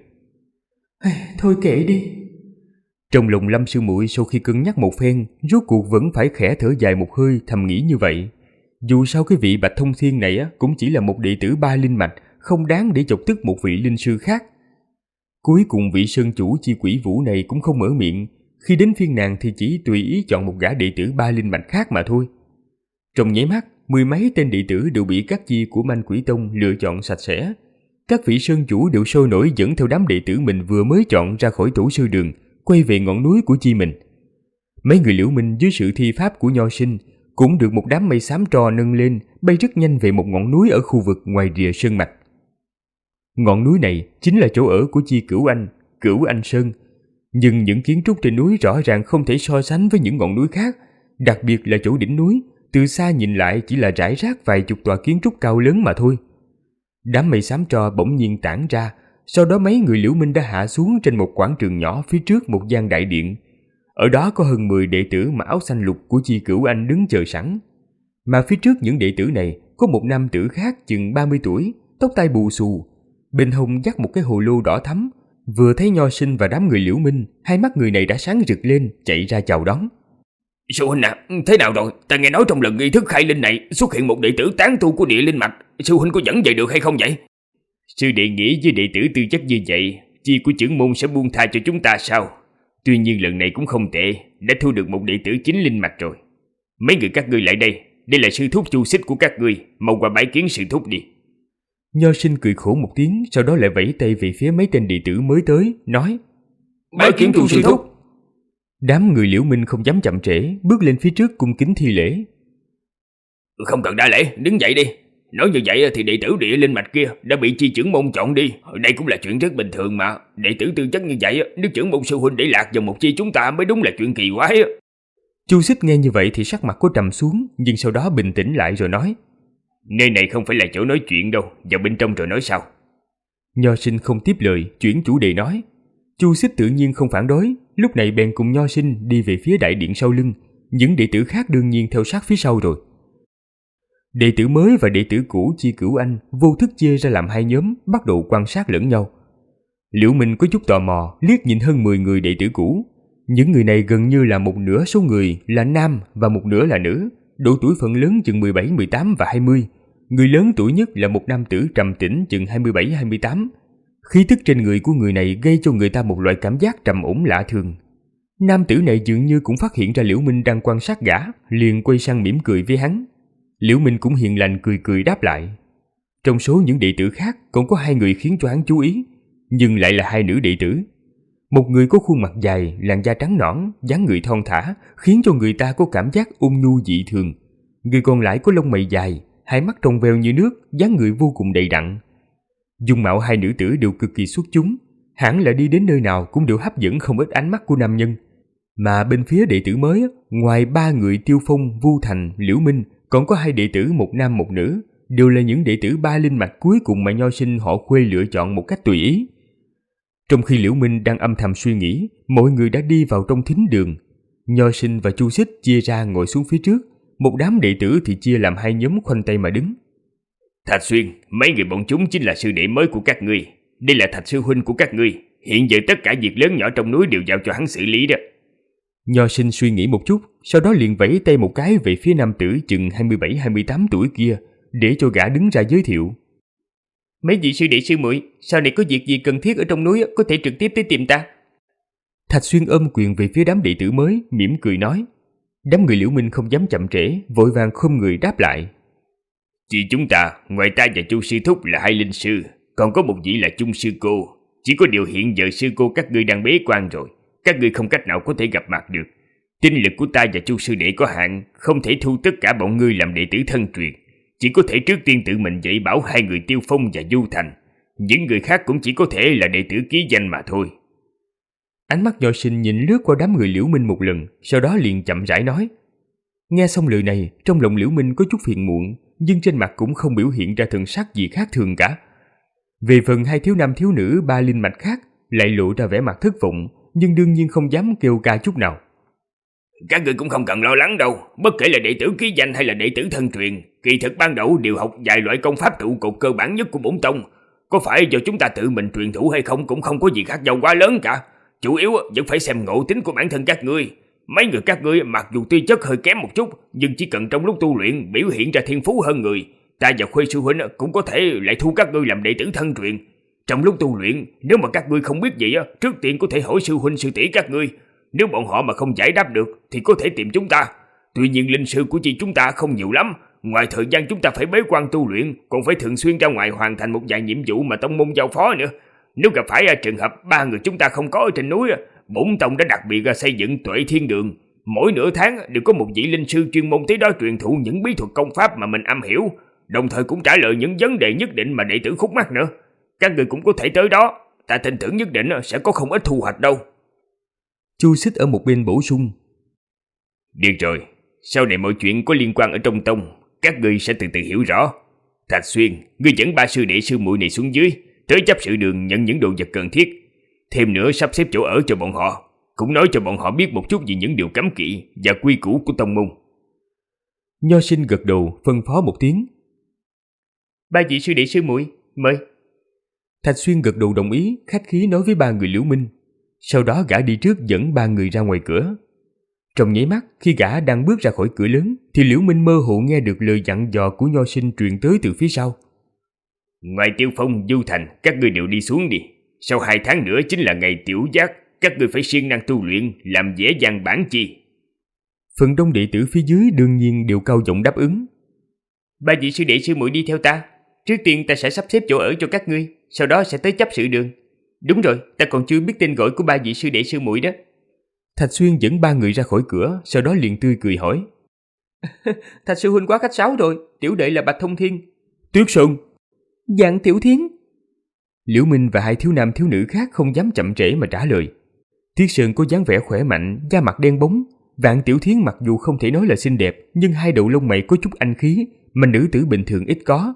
Thôi kệ đi. Trong lòng Lâm sư muội sau khi cân nhắc một phen, rốt cuộc vẫn phải khẽ thở dài một hơi, thầm nghĩ như vậy. Dù sao cái vị Bạch Thông Thiên này cũng chỉ là một đệ tử 3 linh mạch, không đáng để chọc tức một vị linh sư khác. Cuối cùng vị sơn chủ chi Quỷ Vũ này cũng không mở miệng, khi đến phiên nàng thì chỉ tùy ý chọn một gã đệ tử 3 linh mạch khác mà thôi. Trong nháy mắt, 10 mấy tên đệ tử đều bị các chi của Manh Quỷ Tông lựa chọn sạch sẽ. Các vị sơn chủ đều sôi nổi dẫn theo đám đệ tử mình vừa mới chọn ra khỏi tổ sư đường, quay về ngọn núi của chi mình. Mấy người Liễu Minh dưới sự thi pháp của nho sinh cũng được một đám mây xám tro nâng lên, bay rất nhanh về một ngọn núi ở khu vực ngoài rìa sơn mạch. Ngọn núi này chính là chỗ ở của chi Cửu Anh Sơn. Nhưng những kiến trúc trên núi rõ ràng không thể so sánh với những ngọn núi khác, đặc biệt là chỗ đỉnh núi, từ xa nhìn lại chỉ là rải rác vài chục tòa kiến trúc cao lớn mà thôi. Đám mây xám tro bỗng nhiên tản ra, sau đó mấy người Liễu Minh đã hạ xuống trên một quảng trường nhỏ phía trước một gian đại điện. Ở đó có hơn 10 đệ tử mặc áo xanh lục của chi Cửu Anh đứng chờ sẵn. Mà phía trước những đệ tử này có một nam tử khác chừng 30 tuổi, tóc tai bù xù, bên hông dắt một cái hồ lô đỏ thắm. Vừa thấy nho sinh và đám người Liễu Minh, hai mắt người này đã sáng rực lên, chạy ra chào đón. Sư huynh à, thế nào rồi? Ta nghe nói trong lần nghi thức khai linh này xuất hiện một đệ tử tán tu của địa linh mạch. Sư huynh có dẫn về được hay không vậy? Sư đệ nghĩ với đệ tử tư chất như vậy, chi của trưởng môn sẽ buông tha cho chúng ta sao? Tuy nhiên lần này cũng không tệ, đã thu được một đệ tử 9 linh mạch rồi. Mấy người các ngươi lại đây là sư thúc Chu Xích của các ngươi, mau qua bái kiến sư thúc đi. Nho sinh cười khổ một tiếng, sau đó lại vẫy tay về phía mấy tên đệ tử mới tới, nói: Bái kiến Chu sư thúc. Đám người Liễu Minh không dám chậm trễ, bước lên phía trước cung kính thi lễ. Không cần đa lễ, đứng dậy đi. Nói như vậy thì đệ tử địa linh mạch kia đã bị chi trưởng môn chọn đi. Đây cũng là chuyện rất bình thường mà. Đệ tử tư chất như vậy, nếu trưởng môn sư huynh để lạc vào một chi chúng ta mới đúng là chuyện kỳ quái. Chu Xích nghe như vậy thì sắc mặt có trầm xuống, nhưng sau đó bình tĩnh lại rồi nói: Nơi này không phải là chỗ nói chuyện đâu, vào bên trong rồi nói sao. Nho sinh không tiếp lời, chuyển chủ đề nói. Chu Xích tự nhiên không phản đối, lúc này bèn cùng nho sinh đi về phía đại điện sau lưng, những đệ tử khác đương nhiên theo sát phía sau rồi. Đệ tử mới và đệ tử cũ chi Cửu Anh vô thức chia ra làm hai nhóm, bắt đầu quan sát lẫn nhau. Liễu Minh có chút tò mò, liếc nhìn hơn 10 người đệ tử cũ. Những người này gần như là một nửa số người là nam và một nửa là nữ, độ tuổi phần lớn chừng 17, 18 và 20. Người lớn tuổi nhất là một nam tử trầm tĩnh chừng 27, 28. Khí tức trên người của người này gây cho người ta một loại cảm giác trầm ổn lạ thường. Nam tử này dường như cũng phát hiện ra Liễu Minh đang quan sát gã, liền quay sang mỉm cười với hắn. Liễu Minh cũng hiền lành cười cười đáp lại. Trong số những đệ tử khác còn có 2 người khiến cho hắn chú ý, nhưng lại là 2 nữ đệ tử. Một người có khuôn mặt dài, làn da trắng nõn, dáng người thon thả, khiến cho người ta có cảm giác ôn nhu dị thường. Người còn lại có lông mày dài, hai mắt trong veo như nước, dáng người vô cùng đầy đặn. Dung mạo 2 nữ tử đều cực kỳ xuất chúng. hẳn là đi đến nơi nào cũng đều hấp dẫn không ít ánh mắt của nam nhân. Mà bên phía đệ tử mới, ngoài 3 người Tiêu Phong, Vu Thành, Liễu Minh, còn có 2 đệ tử một nam một nữ, đều là những đệ tử 3 linh mạch cuối cùng mà Nho Sinh họ Khuê lựa chọn một cách tùy ý. Trong khi Liễu Minh đang âm thầm suy nghĩ, mọi người đã đi vào trong thính đường. Nho Sinh và Chu Xích chia ra ngồi xuống phía trước, một đám đệ tử thì chia làm 2 nhóm khoanh tay mà đứng. Thạch Xuyên, mấy người bọn chúng chính là sư đệ mới của các ngươi. Đây là Thạch sư huynh của các ngươi. Hiện giờ tất cả việc lớn nhỏ trong núi đều giao cho hắn xử lý đó. Nho Sinh suy nghĩ một chút, sau đó liền vẫy tay một cái về phía nam tử chừng 27-28 tuổi kia, để cho gã đứng ra giới thiệu. Mấy vị sư đệ sư muội, sau này có việc gì cần thiết ở trong núi có thể trực tiếp tới tìm ta. Thạch Xuyên ôm quyền về phía đám đệ tử mới, mỉm cười nói. Đám người Liễu Minh không dám chậm trễ, vội vàng khom người đáp lại. Chị chúng ta, ngoài ta và Chu sư thúc là 2 linh sư, còn có một vị là Chung sư cô. Chỉ có điều hiện giờ sư cô các ngươi đang bế quan rồi, các ngươi không cách nào có thể gặp mặt được. Tinh lực của ta và Chu sư đệ có hạn, không thể thu tất cả bọn ngươi làm đệ tử thân truyền. Chỉ có thể trước tiên tự mình dạy bảo 2 người Tiêu Phong và Du Thành. Những người khác cũng chỉ có thể là đệ tử ký danh mà thôi. Ánh mắt Nho Sinh nhìn lướt qua đám người Liễu Minh một lần, sau đó liền chậm rãi nói. Nghe xong lời này, trong lòng Liễu Minh có chút phiền muộn, nhưng trên mặt cũng không biểu hiện ra thần sắc gì khác thường cả. Về phần 2 thiếu nam thiếu nữ 3 linh mạch khác, lại lộ ra vẻ mặt thất vọng, nhưng đương nhiên không dám kêu ca chút nào. Các ngươi cũng không cần lo lắng đâu, bất kể là đệ tử ký danh hay là đệ tử thân truyền, kỳ thực ban đầu đều học vài loại công pháp trụ cột cơ bản nhất của bổn tông. Có phải do chúng ta tự mình truyền thụ hay không cũng không có gì khác nhau quá lớn cả. Chủ yếu vẫn phải xem ngộ tính của bản thân các ngươi. Mấy người các ngươi mặc dù tư chất hơi kém một chút, nhưng chỉ cần trong lúc tu luyện biểu hiện ra thiên phú hơn người, ta và Khuê sư huynh cũng có thể lại thu các ngươi làm đệ tử thân truyền. Trong lúc tu luyện, nếu mà các ngươi không biết gì, trước tiên có thể hỏi sư huynh sư tỷ các ngươi. Nếu bọn họ mà không giải đáp được thì có thể tìm chúng ta. Tuy nhiên linh sư của chị chúng ta không nhiều lắm, ngoài thời gian chúng ta phải bế quan tu luyện, còn phải thường xuyên ra ngoài hoàn thành một vài nhiệm vụ mà tông môn giao phó nữa. Nếu gặp phải trường hợp 3 người chúng ta không có ở trên núi, bổn tông đã đặc biệt xây dựng Tuệ Thiên Đường. Mỗi nửa tháng đều có một vị linh sư chuyên môn tới đó truyền thụ những bí thuật công pháp mà mình am hiểu, đồng thời cũng trả lời những vấn đề nhất định mà đệ tử khúc mắc nữa. Các người cũng có thể tới đó, ta tin tưởng nhất định sẽ có không ít thu hoạch đâu. Chu Xích ở một bên bổ sung. Được rồi, sau này mọi chuyện có liên quan ở trong tông, các ngươi sẽ từ từ hiểu rõ. Thạch Xuyên, ngươi dẫn 3 sư đệ sư muội này xuống dưới, tới chấp sự đường nhận những đồ vật cần thiết. Thêm nữa sắp xếp chỗ ở cho bọn họ, cũng nói cho bọn họ biết một chút về những điều cấm kỵ và quy củ của tông môn. Nho Sinh gật đầu phân phó một tiếng. 3 vị sư đệ sư muội mời. Thạch Xuyên gật đầu đồng ý, khách khí nói với 3 người Liễu Minh. Sau đó gã đi trước dẫn 3 người ra ngoài cửa. Trong nháy mắt, khi gã đang bước ra khỏi cửa lớn, thì Liễu Minh mơ hồ nghe được lời dặn dò của Nho Sinh truyền tới từ phía sau. Ngoài Tiêu Phong, Du Thành, các ngươi đều đi xuống đi. Sau 2 tháng nữa chính là ngày tiểu giác, các ngươi phải siêng năng tu luyện, làm dễ dàng bản chi. Phần đông đệ tử phía dưới đương nhiên đều cao giọng đáp ứng. 3 vị sư đệ sư muội đi theo ta. Trước tiên ta sẽ sắp xếp chỗ ở cho các ngươi, sau đó sẽ tới chấp sự đường. Đúng rồi, ta còn chưa biết tên gọi của 3 vị sư đệ sư muội đó. Thạch Xuyên dẫn 3 người ra khỏi cửa, sau đó liền tươi cười hỏi. Thạch sư huynh quá khách sáo rồi, tiểu đệ là Bạch Thông Thiên. Tuyết Sơn. Dạng Tiểu Thiến. Liễu Minh và 2 thiếu nam thiếu nữ khác không dám chậm trễ mà trả lời. Tuyết Sơn có dáng vẻ khỏe mạnh, da mặt đen bóng. Vạn Tiểu Thiến mặc dù không thể nói là xinh đẹp, nhưng 2 đầu lông mày có chút anh khí, mà nữ tử bình thường ít có.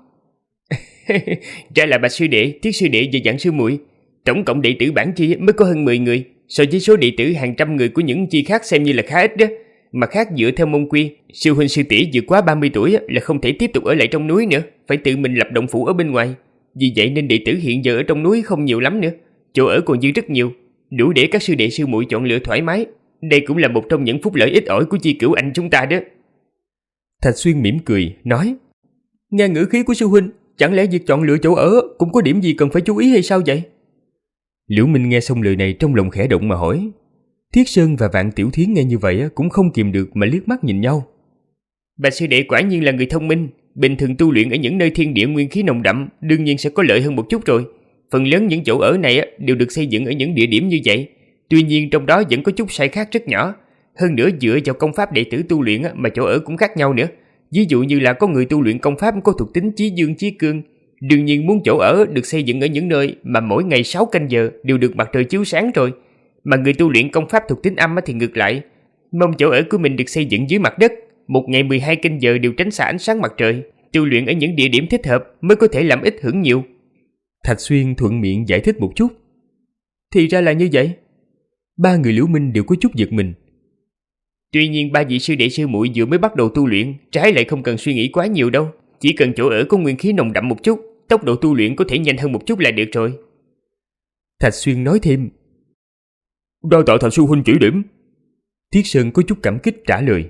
Ra là Bạch sư đệ, Tiết sư đệ và Dạng sư muội. Tổng cộng đệ tử bản chi mới có hơn 10 người, so với số đệ tử hàng trăm người của những chi khác xem như là khá ít đó. Mà khác dựa theo môn quy, sư huynh sư tỷ vượt quá 30 tuổi là không thể tiếp tục ở lại trong núi nữa, phải tự mình lập động phủ ở bên ngoài. Vì vậy nên đệ tử hiện giờ ở trong núi không nhiều lắm nữa, chỗ ở còn dư rất nhiều, đủ để các sư đệ sư muội chọn lựa thoải mái. Đây cũng là một trong những phúc lợi ít ỏi của chi cửu anh chúng ta đó. Thạch Xuyên mỉm cười, nói. Nghe ngữ khí của sư huynh, chẳng lẽ việc chọn lựa chỗ ở cũng có điểm gì cần phải chú ý hay sao vậy? Liễu Minh nghe xong lời này trong lòng khẽ động mà hỏi. Thiết Sơn và Vạn Tiểu Thiến nghe như vậy cũng không kìm được mà liếc mắt nhìn nhau. Bạch sư đệ quả nhiên là người thông minh, bình thường tu luyện ở những nơi thiên địa nguyên khí nồng đậm đương nhiên sẽ có lợi hơn một chút rồi. Phần lớn những chỗ ở này đều được xây dựng ở những địa điểm như vậy. Tuy nhiên trong đó vẫn có chút sai khác rất nhỏ. Hơn nữa dựa vào công pháp đệ tử tu luyện mà chỗ ở cũng khác nhau nữa. Ví dụ như là có người tu luyện công pháp có thuộc tính chí dương chí cương, Đương nhiên muốn chỗ ở được xây dựng ở những nơi mà mỗi ngày 6 canh giờ đều được mặt trời chiếu sáng rồi. Mà người tu luyện công pháp thuộc tính âm thì ngược lại, mong chỗ ở của mình được xây dựng dưới mặt đất, một ngày 12 canh giờ đều tránh xa ánh sáng mặt trời, tu luyện ở những địa điểm thích hợp mới có thể làm ít hưởng nhiều. Thạch Xuyên thuận miệng giải thích một chút. Thì ra là như vậy. Ba người Liễu Minh đều có chút giật mình. Tuy nhiên ba vị sư đệ sư muội vừa mới bắt đầu tu luyện, trái lại không cần suy nghĩ quá nhiều đâu. Chỉ cần chỗ ở có nguyên khí nồng đậm một chút, tốc độ tu luyện có thể nhanh hơn một chút là được rồi. Thạch Xuyên nói thêm. Đa tạ Thạch sư huynh chỉ điểm. Thiết Sơn có chút cảm kích trả lời.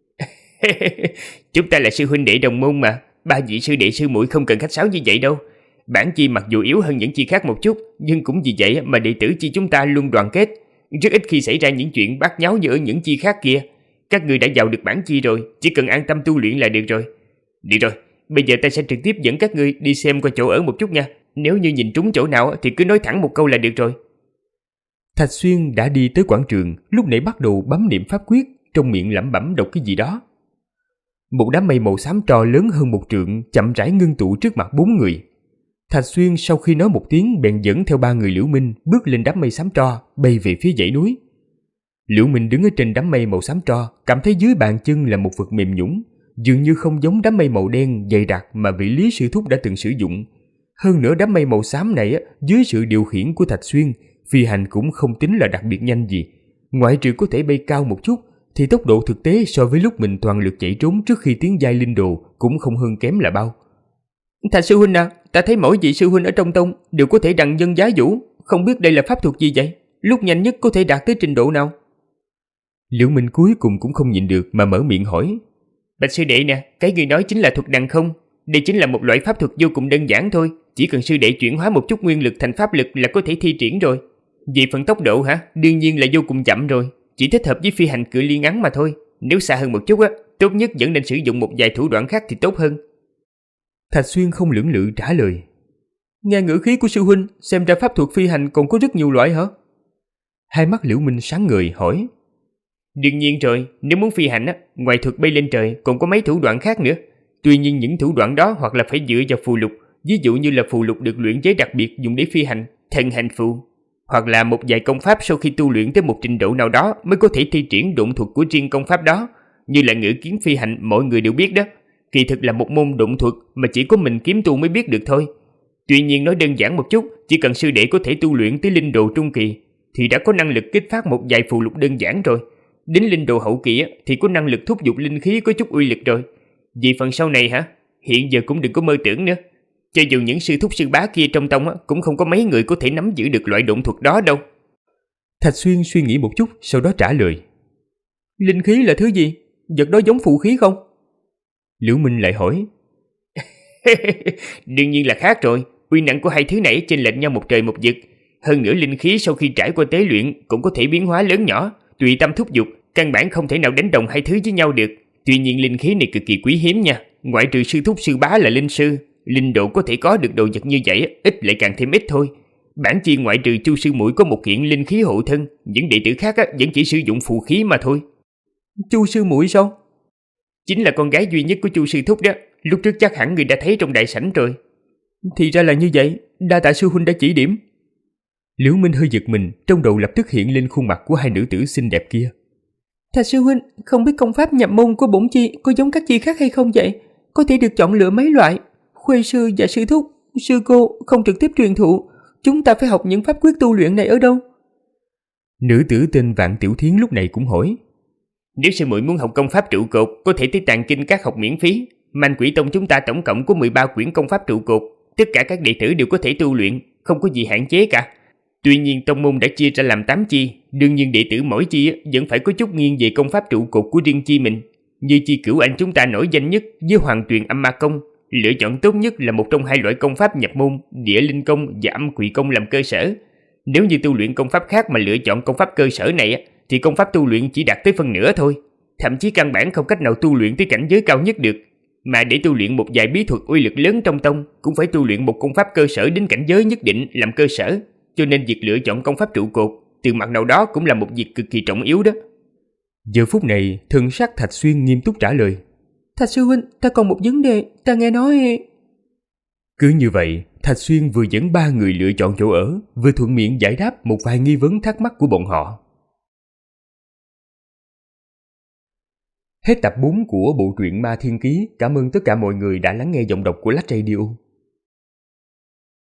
Chúng ta là sư huynh đệ đồng môn mà, ba vị sư đệ sư muội không cần khách sáo như vậy đâu. Bản chi mặc dù yếu hơn những chi khác một chút, nhưng cũng vì vậy mà đệ tử chi chúng ta luôn đoàn kết, rất ít khi xảy ra những chuyện bát nháo như ở những chi khác kia. Các người đã vào được bản chi rồi, chỉ cần an tâm tu luyện là được rồi. Được rồi, bây giờ ta sẽ trực tiếp dẫn các ngươi đi xem qua chỗ ở một chút nha. Nếu như nhìn trúng chỗ nào thì cứ nói thẳng một câu là được rồi. Thạch Xuyên đã đi tới quảng trường, lúc nãy bắt đầu bấm niệm pháp quyết, trong miệng lẩm bẩm đọc cái gì đó. Một đám mây màu xám to lớn hơn một trượng chậm rãi ngưng tụ trước mặt bốn người. Thạch Xuyên sau khi nói một tiếng bèn dẫn theo ba người Liễu Minh bước lên đám mây xám tro, bay về phía dãy núi. Liễu Minh đứng ở trên đám mây màu xám tro, cảm thấy dưới bàn chân là một vật mềm nhũn, dường như không giống đám mây màu đen dày đặc mà vị Lý sư thúc đã từng sử dụng. Hơn nữa đám mây màu xám này dưới sự điều khiển của Thạch Xuyên, phi hành cũng không tính là đặc biệt nhanh gì. Ngoại trừ có thể bay cao một chút, thì tốc độ thực tế so với lúc mình toàn lực chạy trốn trước khi tiến giai linh đồ cũng không hơn kém là bao. Thạch sư huynh à, ta thấy mỗi vị sư huynh ở trong tông đều có thể đằng dân giá vũ, không biết đây là pháp thuật gì vậy? Lúc nhanh nhất có thể đạt tới trình độ nào? Liễu Minh cuối cùng cũng không nhịn được mà mở miệng hỏi. Bạch sư đệ nè, cái người nói chính là thuật đằng không? Đây chính là một loại pháp thuật vô cùng đơn giản thôi, chỉ cần sư đệ chuyển hóa một chút nguyên lực thành pháp lực là có thể thi triển rồi. Về phần tốc độ hả, đương nhiên là vô cùng chậm rồi, chỉ thích hợp với phi hành cự ly ngắn mà thôi. Nếu xa hơn một chút tốt nhất vẫn nên sử dụng một vài thủ đoạn khác thì tốt hơn. Thạch Xuyên không lưỡng lự trả lời. Nghe ngữ khí của sư huynh, xem ra pháp thuật phi hành còn có rất nhiều loại hả? Hai mắt Liễu Minh sáng ngời hỏi. Đương nhiên rồi, nếu muốn phi hành ngoài thuật bay lên trời còn có mấy thủ đoạn khác nữa. Tuy nhiên những thủ đoạn đó hoặc là phải dựa vào phù lục, ví dụ như là phù lục được luyện chế đặc biệt dùng để phi hành, thần hành phù, hoặc là một vài công pháp sau khi tu luyện tới một trình độ nào đó mới có thể thi triển độn thuật của riêng công pháp đó, như là ngự kiếm phi hành mọi người đều biết đó. Kỳ thực là một môn độn thuật mà chỉ có mình kiếm tu mới biết được thôi. Tuy nhiên nói đơn giản một chút, chỉ cần sư đệ có thể tu luyện tới linh đồ trung kỳ thì đã có năng lực kích phát một vài phù lục đơn giản rồi. Đến linh đồ hậu kỳ thì có năng lực thúc giục linh khí có chút uy lực rồi. Vì phần sau này hả, hiện giờ cũng đừng có mơ tưởng nữa. Cho dù những sư thúc sư bá kia trong tông cũng không có mấy người có thể nắm giữ được loại độn thuật đó đâu. Thạch Xuyên suy nghĩ một chút, sau đó trả lời. Linh khí là thứ gì? Vật đó giống phù khí không? Liễu Minh lại hỏi. Đương nhiên là khác rồi, uy năng của hai thứ này chênh lệch nhau một trời một vực. Hơn nữa linh khí sau khi trải qua tế luyện cũng có thể biến hóa lớn nhỏ, tùy tâm thúc giục, căn bản không thể nào đánh đồng hai thứ với nhau được. Tuy nhiên linh khí này cực kỳ quý hiếm nha, ngoại trừ sư thúc sư bá là linh sư, linh độ có thể có được đồ vật như vậy ít lại càng thêm ít thôi. Bản chi ngoại trừ Chu sư muội có một kiện linh khí hộ thân, những đệ tử khác vẫn chỉ sử dụng phù khí mà thôi. Chu sư muội sao? Chính là con gái duy nhất của Chu sư thúc đó, lúc trước chắc hẳn người đã thấy trong đại sảnh rồi. Thì ra là như vậy, đa tạ sư huynh đã chỉ điểm. Liễu Minh hơi giật mình, trong đầu lập tức hiện lên khuôn mặt của hai nữ tử xinh đẹp kia. Thạch sư huynh, không biết công pháp nhập môn của bổn chi có giống các chi khác hay không vậy? Có thể được chọn lựa mấy loại? Khuê sư và sư thúc, sư cô không trực tiếp truyền thụ, chúng ta phải học những pháp quyết tu luyện này ở đâu? Nữ tử tên Vạn Tiểu Thiến lúc này cũng hỏi. Nếu sư muội muốn học công pháp trụ cột, có thể tới Tàng Kinh Các học miễn phí. Manh Quỷ Tông chúng ta tổng cộng có 13 quyển công pháp trụ cột, tất cả các đệ tử đều có thể tu luyện, không có gì hạn chế cả. Tuy nhiên tông môn đã chia ra làm 8 chi, đương nhiên đệ tử mỗi chi vẫn phải có chút nghiêng về công pháp trụ cột của riêng chi mình. Như chi Cửu Anh chúng ta nổi danh nhất với Hoàng Tuyền Âm Ma Công, lựa chọn tốt nhất là một trong hai loại công pháp nhập môn, Địa Linh Công và Âm Quỷ Công làm cơ sở. Nếu như tu luyện công pháp khác mà lựa chọn công pháp cơ sở này thì công pháp tu luyện chỉ đạt tới phân nửa thôi, thậm chí căn bản không cách nào tu luyện tới cảnh giới cao nhất được. Mà để tu luyện một vài bí thuật uy lực lớn trong tông cũng phải tu luyện một công pháp cơ sở đến cảnh giới nhất định làm cơ sở, cho nên việc lựa chọn công pháp trụ cột từ mặt nào đó cũng là một việc cực kỳ trọng yếu đó. Giờ phút này thần sắc Thạch Xuyên nghiêm túc trả lời. Thạch sư huynh, ta còn một vấn đề, ta nghe nói... Cứ như vậy, Thạch Xuyên vừa dẫn 3 người lựa chọn chỗ ở, vừa thuận miệng giải đáp một vài nghi vấn thắc mắc của bọn họ. Hết tập 4 của bộ truyện Ma Thiên Ký. Cảm ơn tất cả mọi người đã lắng nghe giọng đọc của Lách Radio.